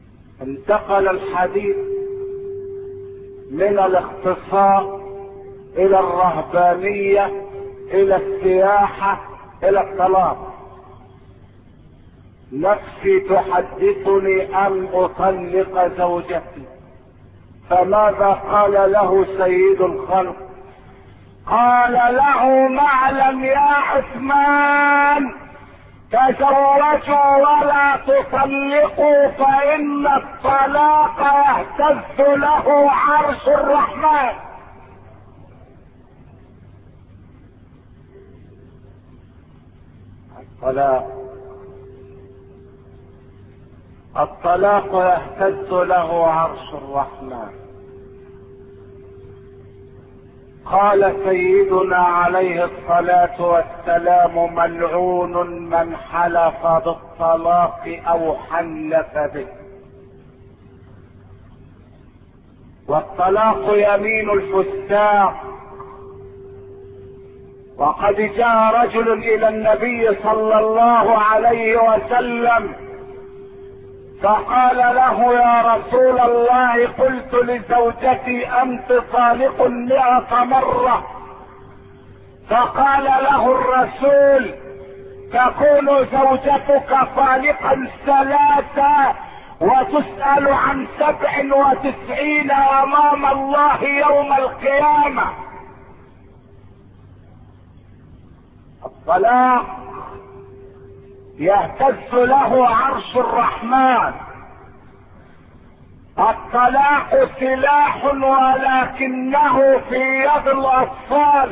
انتقل الحديث من الاختصاء الى الرهبانية، الى السياحة، الى الطلاق. نفسي تحدثني ان اطلق زوجتي. فماذا قال له سيد الخلق؟ قال له: معلم يا عثمان، تزوجوا ولا تطلقوا، فان الطلاق يهتز له عرش الرحمن. الطلاق الطلاق يهتز له عرش الرحمن. قال سيدنا عليه الصلاة والسلام: ملعون من حلف بالطلاق او حلف به. والطلاق يمين الفساق. وقد جاء رجل الى النبي صلى الله عليه وسلم فقال له: يا رسول الله، قلت لزوجتي انت طالق مئة مرة. فقال له الرسول: تكون زوجتك طالقا ثلاثة وتسأل عن سبع وتسعين امام الله يوم القيامة. الطلاق يهتز له عرش الرحمن. الطلاق سلاح ولكنه في يد الاطفال،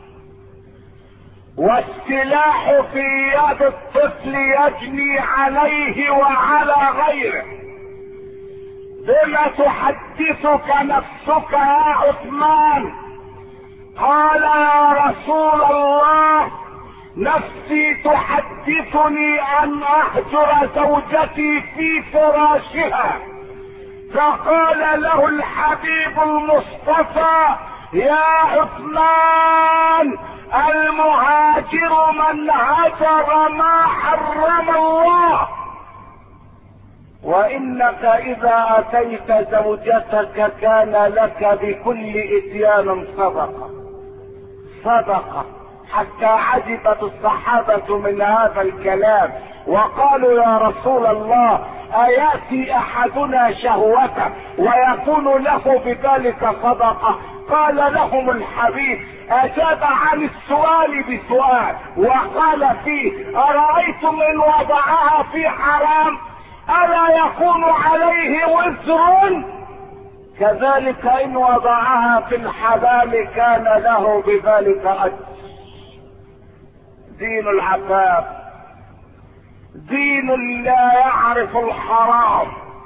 والسلاح في يد الطفل يجني عليه وعلى غيره. بما تحدثك نفسك يا عثمان؟ قال: يا رسول الله، نفسي تحدثني ان اهجر زوجتي في فراشها. فقال له الحبيب المصطفى: يا عثمان، المهاجر من هجر ما حرم الله. وانك اذا اتيت زوجتك كان لك بكل اتيان صدقة صدقة حتى عجبت الصحابة من هذا الكلام وقالوا: يا رسول الله، اياتي احدنا شهوته ويكون له بذلك صدقة؟ قال لهم الحبيب، اجاب عن السؤال بسؤال وقال فيه: ارايتم ان وضعها في حرام الا يكون عليه وزر؟ كذلك ان وضعها في الحلال كان له بذلك اجر. دين العفاف دين لا يعرف الحرام،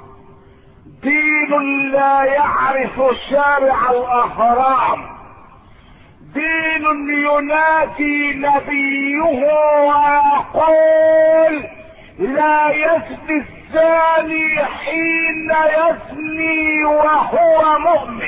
دين لا يعرف شارع الاحرام، دين ينادي نبيه ويقول: لا يزني الزاني حين يزني وهو مؤمن.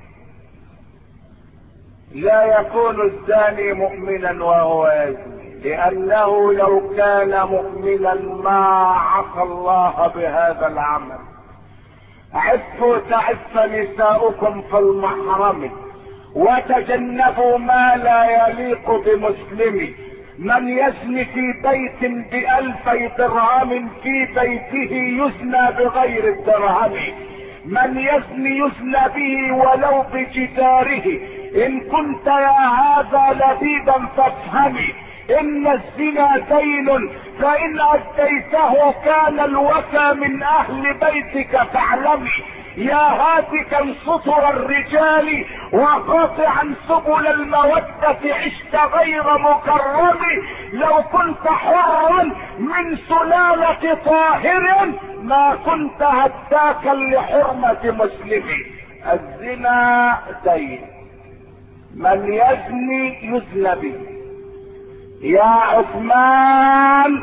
لا يكون الزاني مؤمنا وهو يزني، لانه لو كان مؤمنا ما عصى الله بهذا العمل. عفوا تعف نساؤكم في المحرم وتجنبوا ما لا يليق بمسلم. من يزني في بيت بألفي درهم في بيته يزنى بغير الدرهم. من يزني يزنى به ولو بجداره. ان كنت يا هذا لبيبا فافهمي ان الزنا دين، فان اديته كان الوفى من اهل بيتك فاعلمي. يا هاتكا سطر الرجال وقاطعا سبل المودة عشت غير مكرم. لو كنت حرا من سلالة طاهر ما كنت هداكا لحرمة مسلم. الزنا دين، من يزني يزنى به. يا عثمان،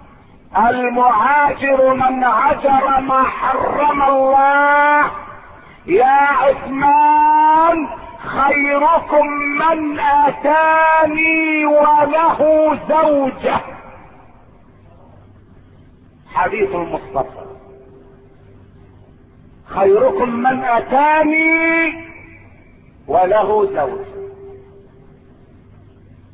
المهاجر من هجر ما حرم الله. يا عثمان، خيركم من اتاني وله زوجة. حديث المصطفى: خيركم من اتاني وله زوجة.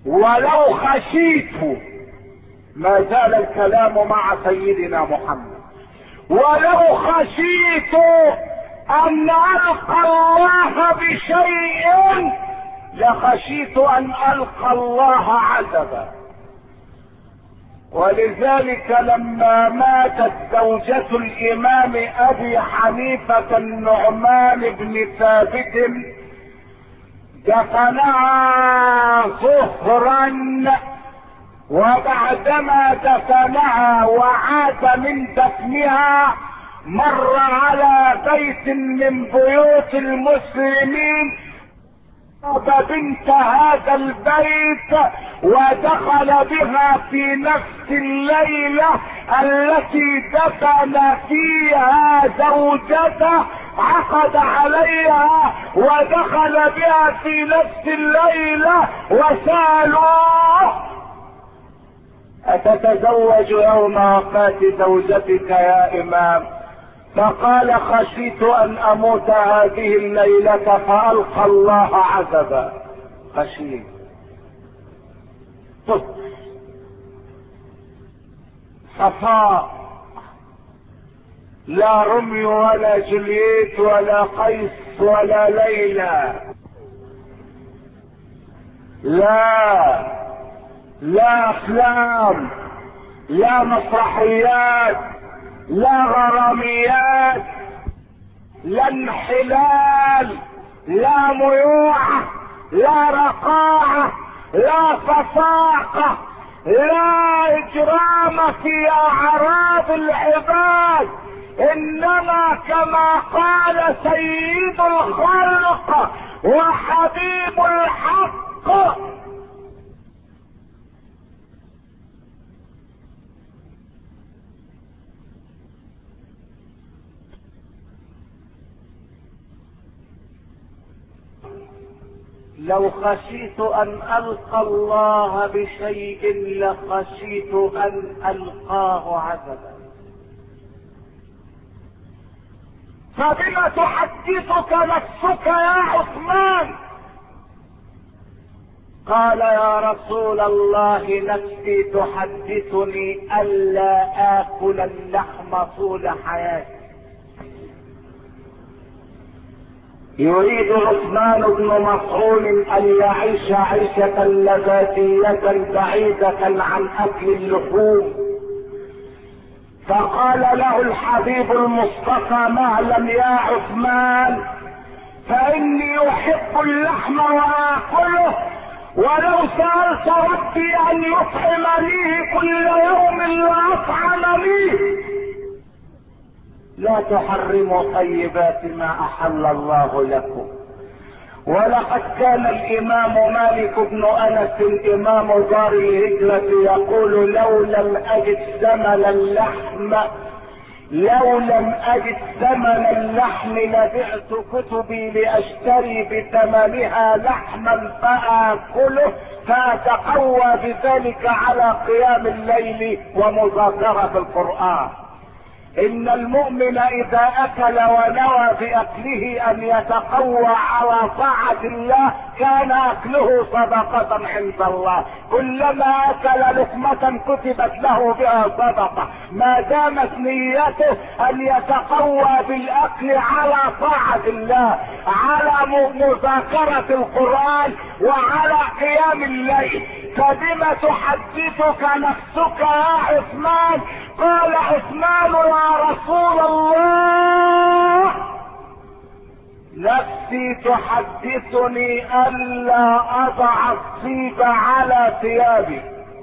ولو خشيت، ما زال الكلام مع سيدنا محمد، ولو خشيت ان القى الله بشيء لخشيت ان القى الله عذبا. ولذلك لما ماتت زوجة الامام ابي حنيفة النعمان بن ثابت دفنها ظهرا، وبعدما دفنها وعاد من دفنها مر على بيت من بيوت المسلمين بنت هذا البيت ودخل بها في نفس الليلة التي دفن فيها زوجته، عقد عليها ودخل بها في نفس الليلة وسألوه: أتتزوج يوم وفاة زوجتك يا إمام؟ فقال: خشيت أن أموت هذه الليلة فألقى الله عذبا. خشيت. طب صفاء، لا رمي ولا جولييت ولا قيس ولا ليلى، لا لا افلام، لا مسرحيات، لا غراميات، لا انحلال، لا ميوعة، لا رقاعة، لا فساقة، لا اجرام في اعراض العباد، انما كما قال سيد الخلق وحبيب الحق: لو خشيت ان القى الله بشيء لخشيت ان القاه عذبا. فبما تحدثك نفسك يا عثمان؟ قال: يا رسول الله نفسي تحدثني الا اكل اللحم طول حياتي. يريد عثمان بن مسعود ان يعيش عيشة لذاتية بعيدة عن اكل اللحوم، فقال له الحبيب المصطفى: معلم يا عثمان، فاني احب اللحم واكله، ولو سألت ربي ان يطعمني كل يوم لاطعمني. لا تحرموا طيبات ما احل الله لكم. ولقد كان الامام مالك بن انس امام دار الهجرة يقول: لو لم اجد ثمن اللحم لو لم اجد ثمن اللحم لبعت كتبي لاشتري بثمنها لحما فاكله فاتقوى بذلك على قيام الليل ومذاكرة القرآن. ان المؤمن اذا اكل ونوى باكله ان يتقوى على طاعة الله كان اكله صدقة عند الله، كلما اكل لقمة كتبت له بها صدقة، ما دامت نيته ان يتقوى بالاكل على طاعة الله، على مذاكرة القرآن وعلى قيام الليل. فبما تحدثك نفسك يا عثمان؟ قال عثمان: يا رسول الله نفسي تحدثني الا اضع الطيب على ثيابي،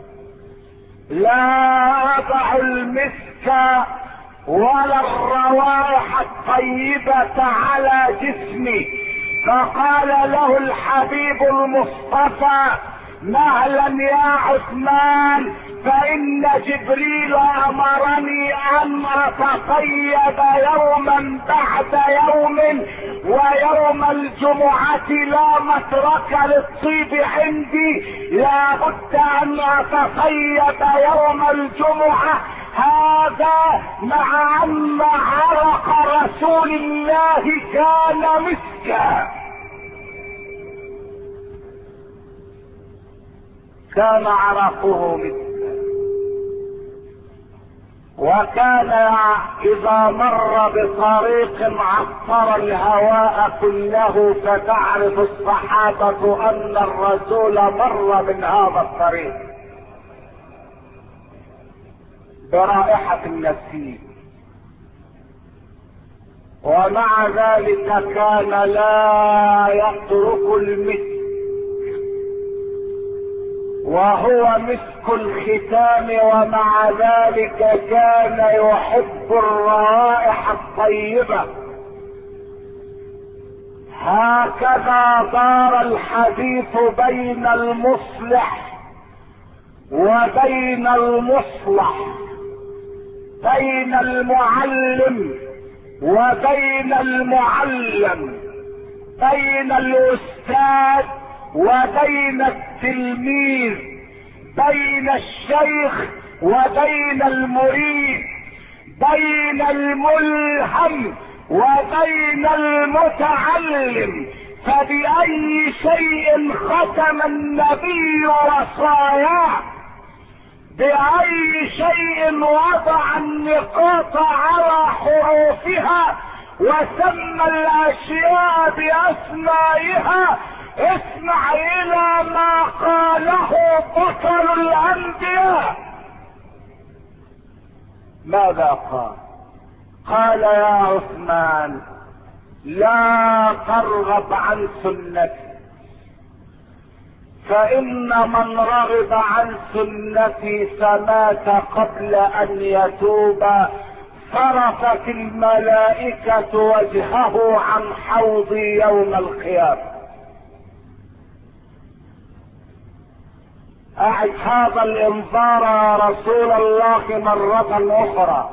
لا اضع المسك ولا الروائح الطيبة على جسمي. فقال له الحبيب المصطفى: مهلا يا عثمان، فإن جبريل أمرني أن أتطيب يوما بعد يوم، ويوم الجمعة لا مترك للطيب عندي، لا بد أن أتطيب يوم الجمعة. هذا مع أن عرق رسول الله كان مسكا. كان عرقه مثله، وكان اذا مر بطريق عطر الهواء كله فتعرف الصحابة ان الرسول مر من هذا الطريق برائحة النسيم. ومع ذلك كان لا يترك المسك، وهو مسك الختام، ومع ذلك كان يحب الروائح الطيبة. هكذا دار الحديث بين المصلح وبين المصلح، بين المعلم وبين المعلم، بين الاستاذ وبين التلميذ، بين الشيخ وبين المريد، بين الملهم وبين المتعلم. فبأي شيء ختم النبي وصاياه؟ بأي شيء وضع النقاط على حروفها وسمى الاشياء باسمائها؟ اسمع الى ما قاله بطل الانبياء. ماذا قال؟ قال يا عثمان لا ترغب عن سنتي، فإن من رغب عن سنتي فمات قبل أن يتوب صرفت الملائكة وجهه عن حوضي يوم القيامة. أعد هذا الإنذار يا رسول الله مرة أخرى.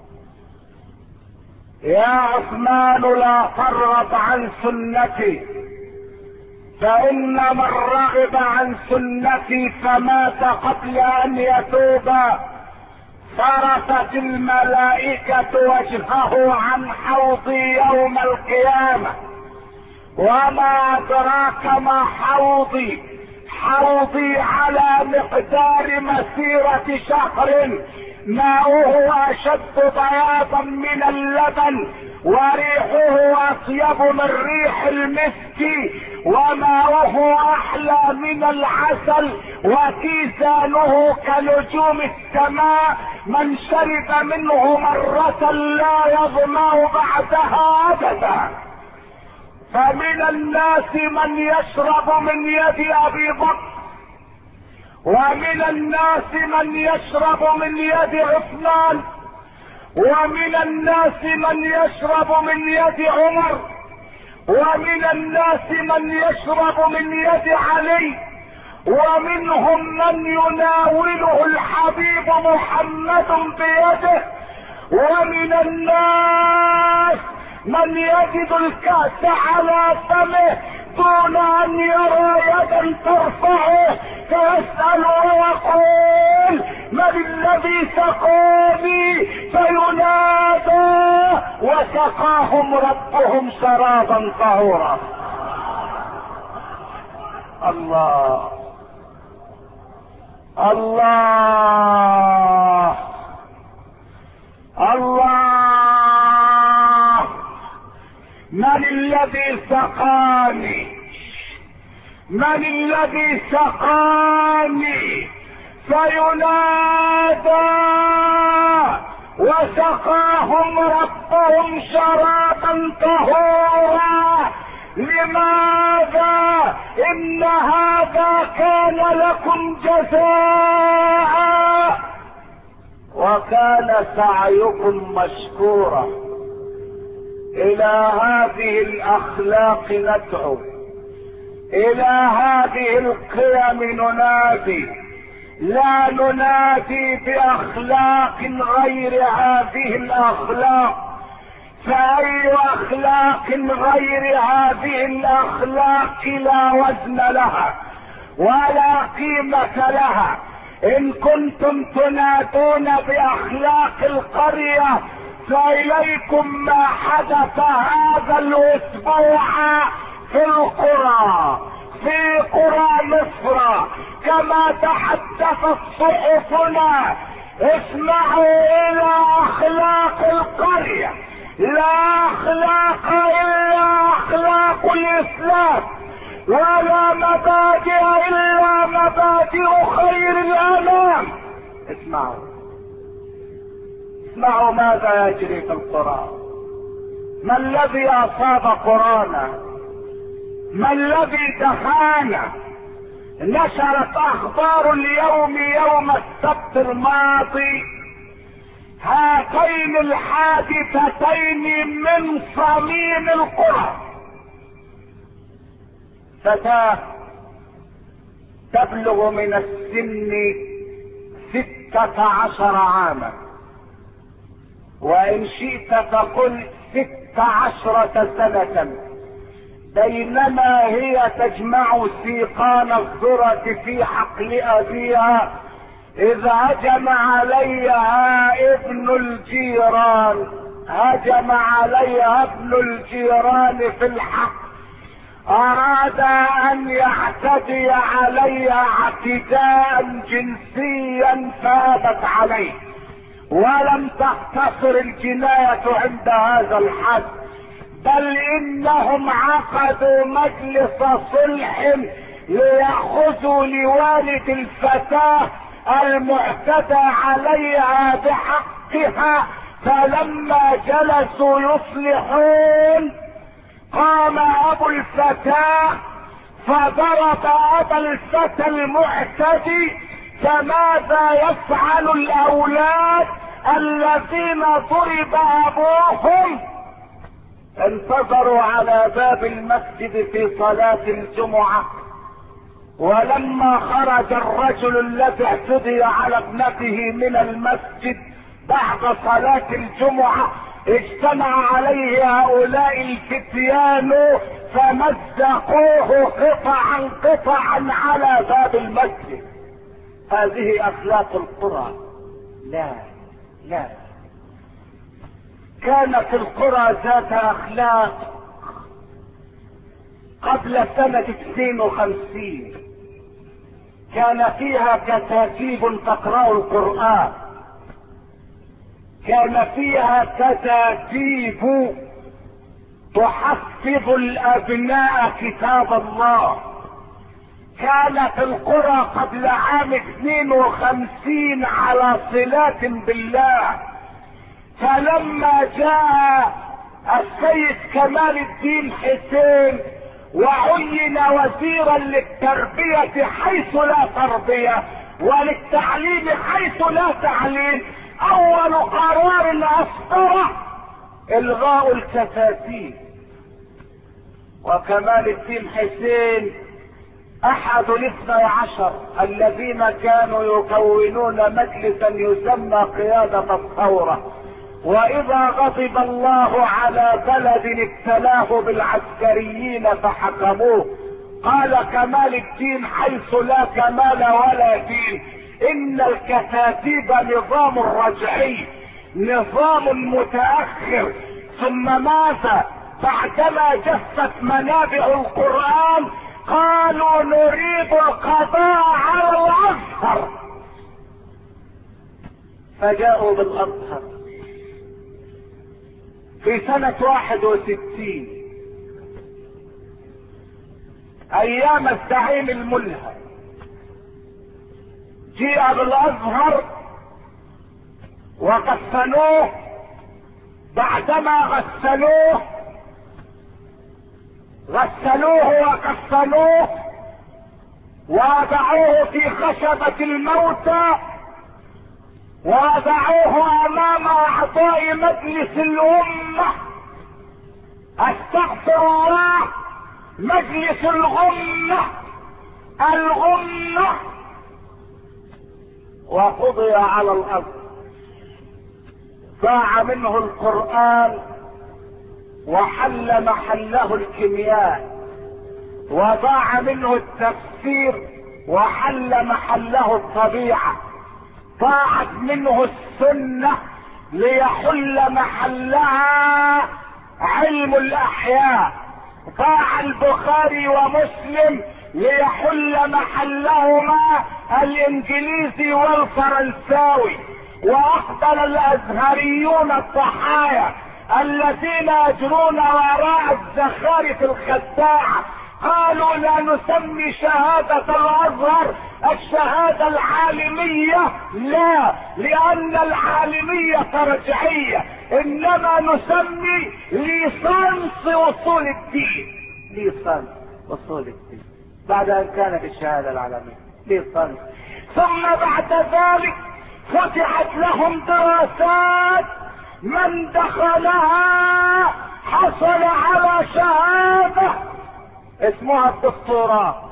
يا عثمان لا ترغب عن سنتي، فإن من رغب عن سنتي فمات قبل أن يتوب صرفت الملائكة وجهه عن حوضي يوم القيامة. وما أدراك ما حوضي؟ حوضي على مقدار مسيرة شهر، ماؤه أشد بياضا من اللبن، وريحه أطيب من ريح المسك، وماؤه أحلى من العسل، وكيسانه كنجوم السماء. من شرب منه مرة لا يظمأ بعدها أبدا. فمن الناس من يشرب من يد أبي بكر، ومن الناس من يشرب من يد عثمان، ومن الناس من يشرب من يد عمر، ومن الناس من يشرب من يد علي، ومنهم من يناوله الحبيب محمد بيده، ومن الناس من يجد الكأس على فمه دون ان يرى يدا ترفعه فيسأل ويقول من الذي سقاني؟ فينادى وسقاهم ربهم شرابا طهورا. الله الله الله. من الذي سقاني؟ من الذي سقاني؟ فينادى وسقاهم ربهم شرابا طهورا. لماذا؟ إن هذا كان لكم جزاء وكان سعيكم مشكورا. إلى هذه الأخلاق ندعو، إلى هذه القيم ننادي. لا ننادي بأخلاق غير هذه الأخلاق، فأي أخلاق غير هذه الأخلاق لا وزن لها ولا قيمة لها. إن كنتم تنادون بأخلاق القرية فإليكم ما حدث هذا الأسبوع في القرى. في قرى مصر كما تحدثت صحفنا. اسمعوا الى اخلاق القرية، لا اخلاق الا اخلاق الاسلام، ولا مبادئ الا مبادئ خير الانام. اسمعوا اسمعوا ماذا يجري في القرى. ما الذي اصاب قرانا؟ ما الذي دخانا؟ نشرت اخبار اليوم يوم السبت الماضي هاتين الحادثتين من صميم القرى. فتاة تبلغ من السن ستة عشر عاما، وان شئت فقل ست عشرة سنة، بينما هي تجمع سيقان الذرة في حقل ابيها اذ هجم عليها ابن الجيران هجم عليها ابن الجيران في الحق، اراد ان يعتدي عليها اعتداء جنسيا فابت عليه، ولم تقتصر الجناية عند هذا الحد، بل انهم عقدوا مجلس صلح ليأخذوا لوالد الفتاة المعتدى عليها بحقها. فلما جلسوا يصلحون قام ابو الفتاة فضرب ابا الفتى المعتدي. فماذا يفعل الاولاد الذين ضرب ابوهم؟ انتظروا على باب المسجد في صلاة الجمعة، ولما خرج الرجل الذي اعتدي على ابنته من المسجد بعد صلاة الجمعة اجتمع عليه هؤلاء الفتيان فمزقوه قطعا قطعا على باب المسجد. هذه اخلاق القرى؟ لا لا، كانت القرى ذات اخلاق قبل سنة اثنين وخمسين. كان فيها كتاتيب تقرأ القرآن، كان فيها كتاتيب تحفظ الابناء كتاب الله. كانت القرى قبل عام اثنين وخمسين على صلات بالله. فلما جاء السيد كمال الدين حسين وعين وزيرا للتربية حيث لا تربية وللتعليم حيث لا تعليم، اول قرار اصدره الغاء الكتاتيب. وكمال الدين حسين احد الاثني عشر الذين كانوا يكونون مجلسا يسمى قيادة الثورة. واذا غضب الله على بلد ابتلاه بالعسكريين فحكموه، قال كمال الدين حيث لا كمال ولا دين، ان الكتاتيب نظام رجعي، نظام متأخر. ثم ماذا بعدما جفت منابع القرآن؟ قالوا نريد القضاء على الازهر، فجاءوا بالازهر في سنة واحد وستين ايام الزعيم الملهم. جيء بالازهر وغسلوه، بعدما غسلوه غسلوه وقسموه ووضعوه في خشبة الموتى ووضعوه امام اعضاء مجلس الامة. استغفر الله، مجلس الغمة الغمة. وقضي على الارض، ضاع منه القرآن وحل محله الكيمياء، وضاع منه التفسير وحل محله الطبيعة، ضاعت منه السنة ليحل محلها علم الاحياء، ضاع البخاري ومسلم ليحل محلهما الانجليزي والفرنساوي. واقبل الازهريون الضحايا الذين يجرون وراء الزخارف الخداعة قالوا لا نسمي شهادة الازهر الشهادة العالمية، لا، لان العالمية رجعية، انما نسمي ليسانس اصول الدين. ليسانس اصول الدين بعد ان كانت الشهادة العالمية ليسانس. ثم بعد ذلك فتحت لهم دراسات، من دخلها حصل على شهادة اسمها الدكتوراه.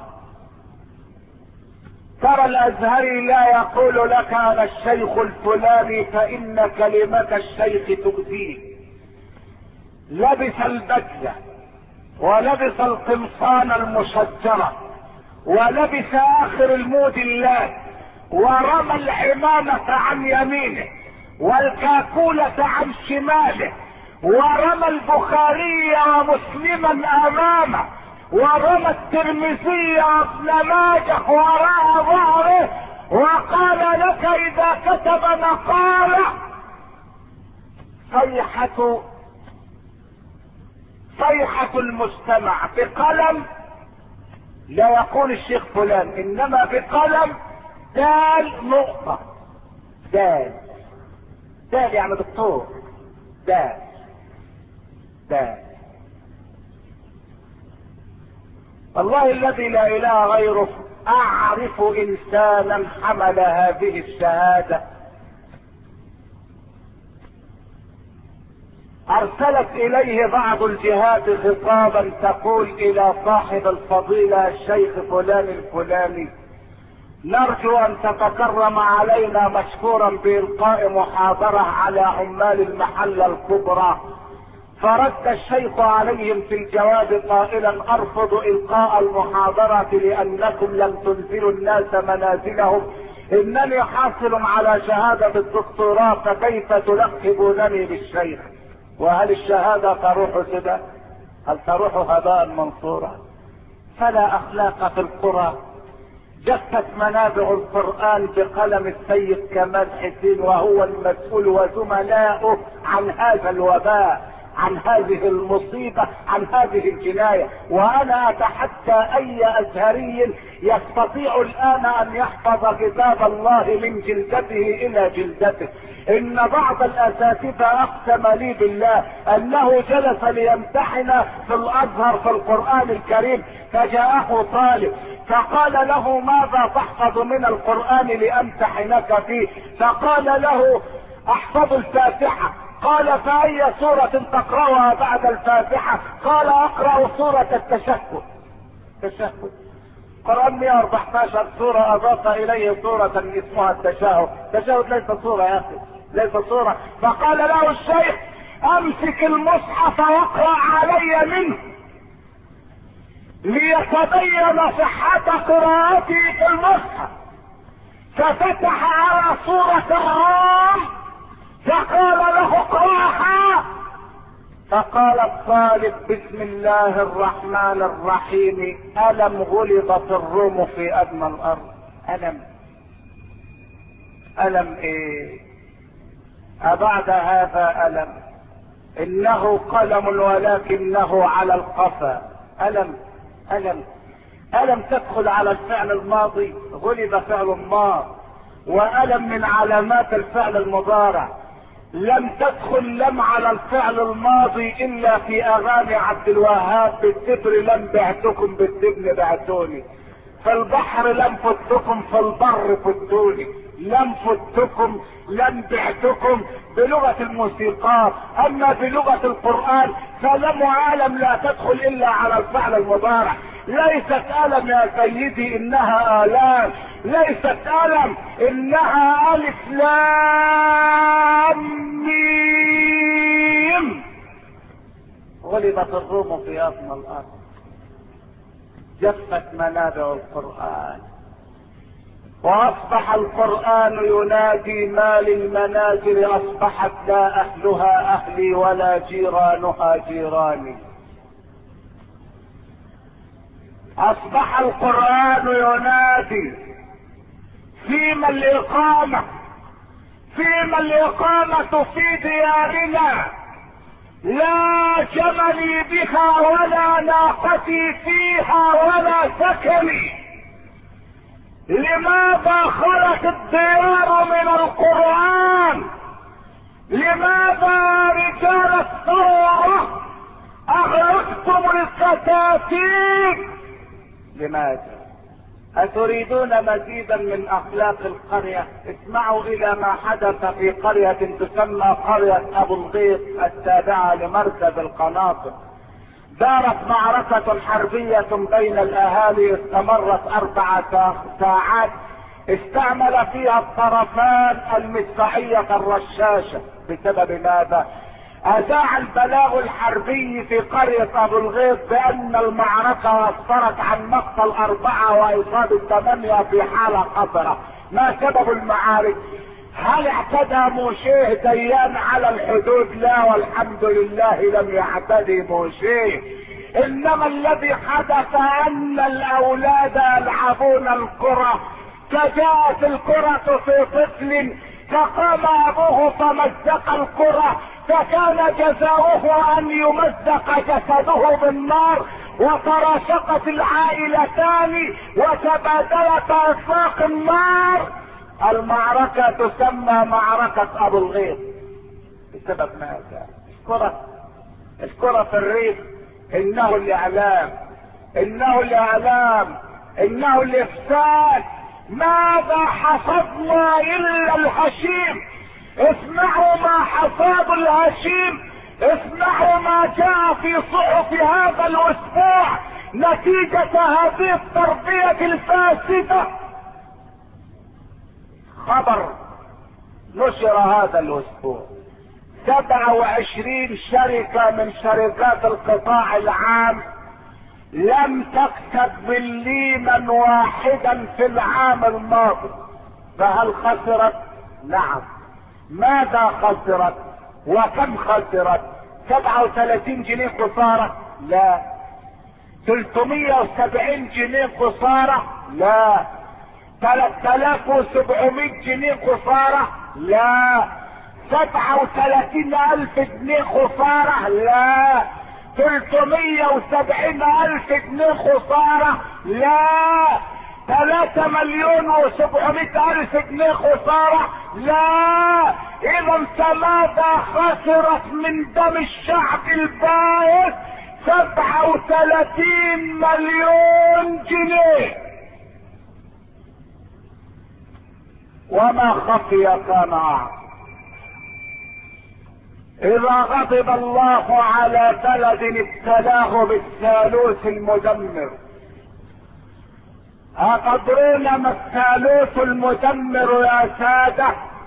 ترى الازهري لا يقول لك انا الشيخ الفلاني فان كلمة الشيخ تؤذيه. لبس البدلة ولبس القمصان المشجرة ولبس اخر الموديلات ورمى العمامة عن يمينه والكاكولة عن شماله ورمى البخاري ومسلما امامه ورمى الترمذي وابن ماجه وراء ظهره وقال لك اذا كتب مقالة صيحة صيحة المجتمع بقلم، لا يقول الشيخ فلان انما بقلم دال نقطة، دال دال يعني دكتور، دال دال. والله الذي لا اله غيره اعرف انسانا حمل هذه الشهادة ارسلت اليه بعض الجهات خطابا تقول الى صاحب الفضيلة الشيخ فلان الفلاني نرجو ان تتكرم علينا مشكورا بإلقاء محاضرة على عمال المحلة الكبرى. فرد الشيخ عليهم في الجواب قائلا ارفض القاء المحاضرة لانكم لم تنزلوا الناس منازلهم، انني حاصل على شهادة الدكتوراه فكيف تلقبونني بالشيخ؟ وهل الشهادة تروح سدى؟ هل تروح هباء منصورا؟ فلا اخلاق في القرى. جفت منابع القرآن بقلم السيد كمال حسين وهو المسؤول وزملاؤه عن هذا الوباء، عن هذه المصيبة، عن هذه الجناية. وانا اتحدى اي ازهري يستطيع الان ان يحفظ كتاب الله من جلدته الى جلدته. ان بعض الاساتذة اقسم لي بالله انه جلس ليمتحن في الازهر في القرآن الكريم فجاءه طالب فقال له ماذا تحفظ من القرآن لامتحنك فيه؟ فقال له احفظ الفاتحة. قال فأي سورة تقرأها بعد الفاتحة؟ قال اقرأ سورة التشهد. تشهد قرآن مئة واربعتاشر سورة اضاف اليه سورة اسمها التشهد. التشهد ليس سورة يا اخي، ليس سورة. فقال له الشيخ امسك المصحف واقرأ علي منه ليتبين صحة قراءتي في المصحف. ففتح على سورة الروم فقال له اقرأها. فقال الطالب بسم الله الرحمن الرحيم ألم غلبت الروم في أدنى الأرض. ألم ألم إيه؟ أبعد هذا ألم؟ إنه قلم ولكنه على القفا. ألم ألم ألم تدخل على الفعل الماضي غلب فعل ماض، وألم من علامات الفعل المضارع. لم تدخل لم على الفعل الماضي الا في اغاني عبد الوهاب بالتبر لم بعتكم بالتبن بعتوني، في البحر لم فتكم في البر فتوني، لم فتكم لم بعتكم بلغة الموسيقى. اما بلغة القرآن فلم وعلم لا تدخل الا على الفعل المضارع. ليست ألم يا سيدي انها آلام، ليست ألم انها الف لام ميم. غلبت الروم في أدنى الأرض، جفت منابع القرآن، واصبح القرآن ينادي ما للمنازل اصبحت لا اهلها اهلي ولا جيرانها جيراني. اصبح القرآن ينادي فيما الاقامة، فيما الاقامة في ديارنا، لا جملي بها ولا ناقتي فيها ولا سكني. لماذا خلت الديار من القرآن؟ لماذا رجال الثورة اغلقتم الكتاتيب؟ لماذا؟ اتريدون مزيدا من اخلاق القرية؟ اسمعوا الى ما حدث في قرية تسمى قرية ابو الغيط التابعة لمركز القناطر. دارت معركة حربية بين الاهالي استمرت اربع ساعات، استعمل فيها الطرفان المدفعية الرشاشة. بسبب ماذا؟ اذاع البلاغ الحربي في قرية ابو الغيط بان المعركة اثرت عن مقتل اربعة واصابة ثمانية في حالة خطرة. ما سبب المعارك؟ هل اعتدى موشيه ديان على الحدود؟ لا والحمد لله لم يعتدي موشيه، انما الذي حدث ان الاولاد يلعبون الكرة، فجاءت الكرة في طفل فقام ابوه فمزق الكرة، فكان جزاؤه ان يمزق جسده بالنار، وتراشقت العائلتان وتبادلت اطلاق النار. المعركة تسمى معركة ابو الغيط. بسبب ماذا؟ الكرة، الكرة في الريف. انه الاعلام، انه الاعلام، انه الافساد. ماذا حصدنا الا الهشيم؟ اسمعوا ما حصاد الهشيم، اسمعوا ما جاء في صحف هذا الاسبوع نتيجة هذه التربية الفاسدة. خبر نشر هذا الاسبوع، سبعة وعشرين شركة من شركات القطاع العام لم تكسب مليما واحدا في العام الماضي. فهل خسرت؟ نعم. ماذا خسرت وكم خسرت؟ سبعة وثلاثين جنيه خسارة؟ لا. ثلاثمائة وسبعين جنيه خسارة؟ لا. ثلاثة آلاف وسبعمائة جنيه خسارة؟ لا. سبعة وثلاثين الف جنيه خسارة؟ لا. ثلاثمائة وسبعين الف جنيه خسارة؟ لا. ثلاثة مليون وسبعمائة الف جنيه خسارة؟ لا. اذا فماذا خسرت من دم الشعب البائس؟ سبعة وثلاثين مليون جنيه. وما خفي كان أعظم. اذا غضب الله على بلد ابتلاه بالثالوث المدمر، أتدرون ما الثالوث المدمر يا سادة؟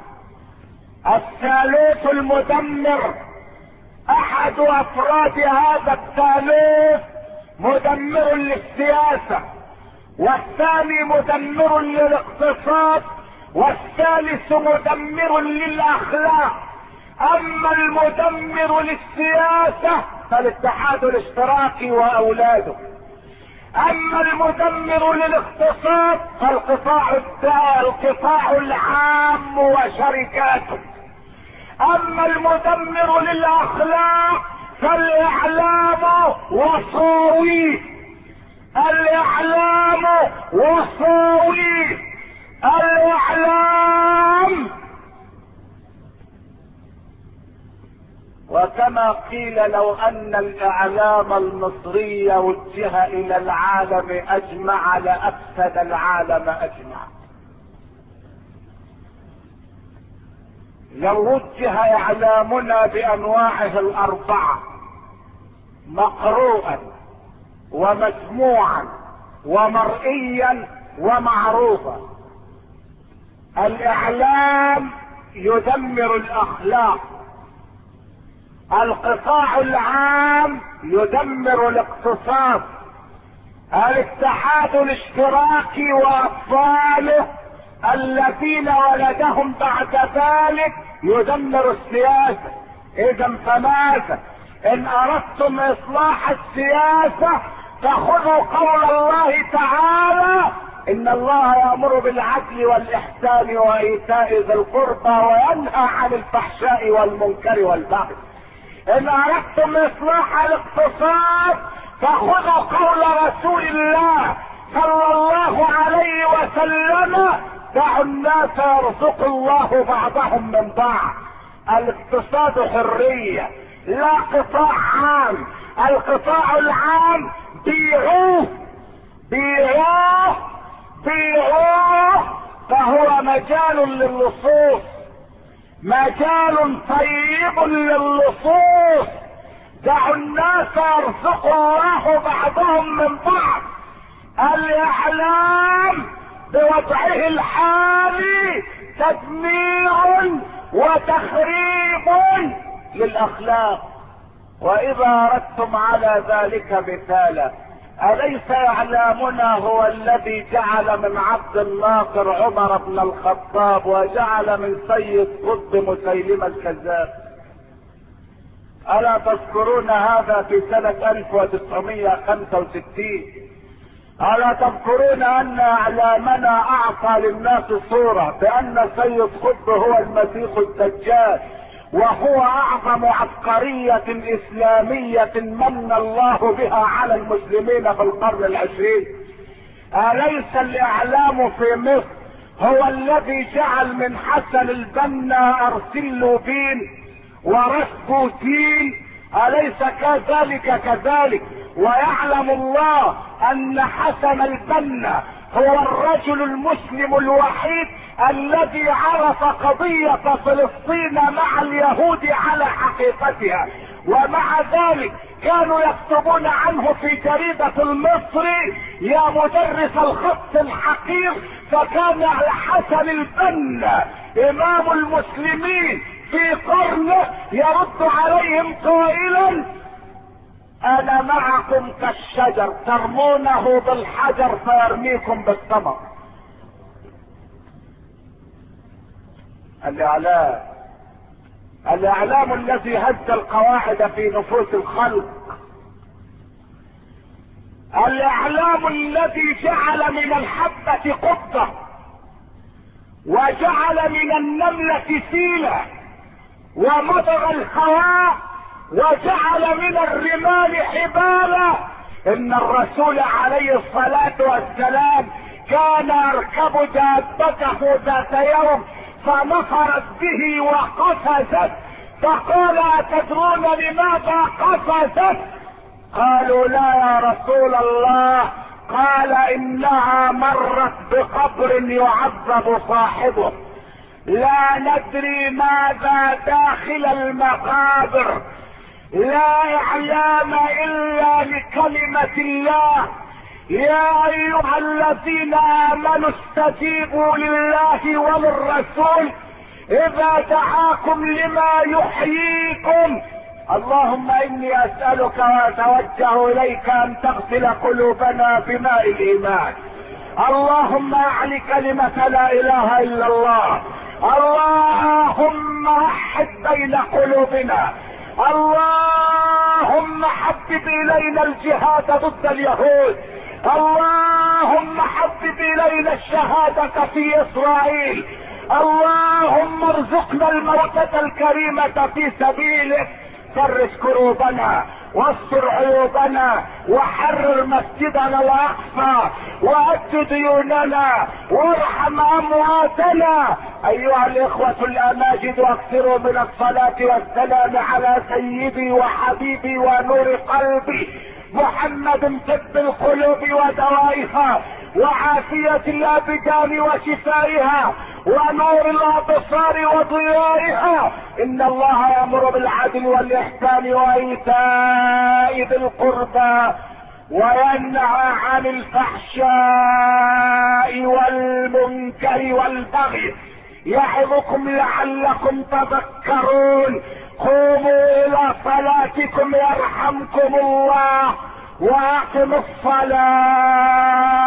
الثالوث المدمر احد افراد هذا الثالوث مدمر للسياسة، والثاني مدمر للاقتصاد، والثالث مدمر للاخلاق. اما المدمر للسياسة فالاتحاد الاشتراكي واولاده، اما المدمر للاقتصاد فالقطاع القطاع العام وشركاته، اما المدمر للاخلاق فالاعلام وصاويه، الاعلام وصاويه، الاعلام. وكما قيل لو ان الاعلام المصري وجه الى العالم اجمع لافسد العالم اجمع. لو وجه اعلامنا بانواعه الاربعة مقروءا ومسموعا ومرئيا ومعروفا. الاعلام يدمر الاخلاق، القطاع العام يدمر الاقتصاد، الاتحاد الاشتراكي واطفاله الذين ولدهم بعد ذلك يدمر السياسة. اذا فماذا؟ ان اردتم اصلاح السياسة فخذوا قول الله تعالى: ان الله يأمر بالعدل والاحسان وايتاء ذي القربى وينهى عن الفحشاء والمنكر والبغي. ان اردتم اصلاح الاقتصاد فخذوا قول رسول الله صلى الله عليه وسلم: دعوا الناس يرزق الله بعضهم من بعض. الاقتصاد حرية لا قطاع عام. القطاع العام بيعوه بيعوه بيعوه فهو مجال للصوص، مجال طيب للصوص. دعوا الناس يرزق الله بعضهم من بعض. الاعلام بوضعه الحالي تدمير وتخريب للاخلاق. واذا اردتم على ذلك مثالا: اليس اعلامنا هو الذي جعل من عبد الناصر عمر بن الخطاب وجعل من سيد قطب مسيلمة الكذاب؟ الا تذكرون هذا في سنة الف وتسعمائة وخمسة وستين؟ الا تذكرون ان اعلامنا اعطى للناس صورة بان سيد قطب هو المسيح الدجال، وهو اعظم عبقرية اسلامية من الله بها على المسلمين في القرن العشرين؟ اليس الاعلام في مصر هو الذي جعل من حسن البنا ارسلوبين ورسبوتين؟ اليس كذلك كذلك؟ ويعلم الله ان حسن البنا هو الرجل المسلم الوحيد الذي عرف قضية فلسطين مع اليهود على حقيقتها، ومع ذلك كانوا يكتبون عنه في جريدة المصري: يا مدرس الخط الحقير. فكان حسن البنا امام المسلمين في قرنه يرد عليهم قائلا: انا معكم كالشجر ترمونه بالحجر فيرميكم بالثمر. الاعلام الاعلام الذي هز القواعد في نفوس الخلق، الاعلام الذي جعل من الحبة قبة وجعل من النملة سيلة ومضغ الهواء وجعل من الرمال حبالا. ان الرسول عليه الصلاة والسلام كان يركب دابته ذات يوم فنفرت به وقفزت، فقال: اتدرون لماذا قفزت؟ قالوا: لا يا رسول الله. قال: انها مرت بقبر يعذب صاحبه، لا ندري ماذا داخل المقابر. لا اعلام الا لكلمة الله. يا ايها الذين امنوا استجيبوا لله وللرسول اذا دعاكم لما يحييكم. اللهم اني اسألك واتوجه اليك ان تغسل قلوبنا بماء الايمان. اللهم اعل كلمة لا اله الا الله. اللهم وحد بين قلوبنا. اللهم حبب الينا الجهاد ضد اليهود. اللهم حبب الينا الشهادة في اسرائيل. اللهم ارزقنا الموتة الكريمة في سبيلك. فرج كروبنا واستر عيوبنا وحرر مسجدنا الاقصى وأد ديوننا وارحم امواتنا. ايها الاخوة الاماجد، اكثروا من الصلاة والسلام على سيدي وحبيبي ونور قلبي محمد، طب القلوب ودوائها وعافية الابدان وشفائها ونور الابصار وضيائها. ان الله يأمر بالعدل والاحسان وايتاء ذي القربى وينهى عن الفحشاء والمنكر والبغي يعظكم لعلكم تذكرون. قوموا الى صلاتكم يرحمكم الله واقم الصلاة.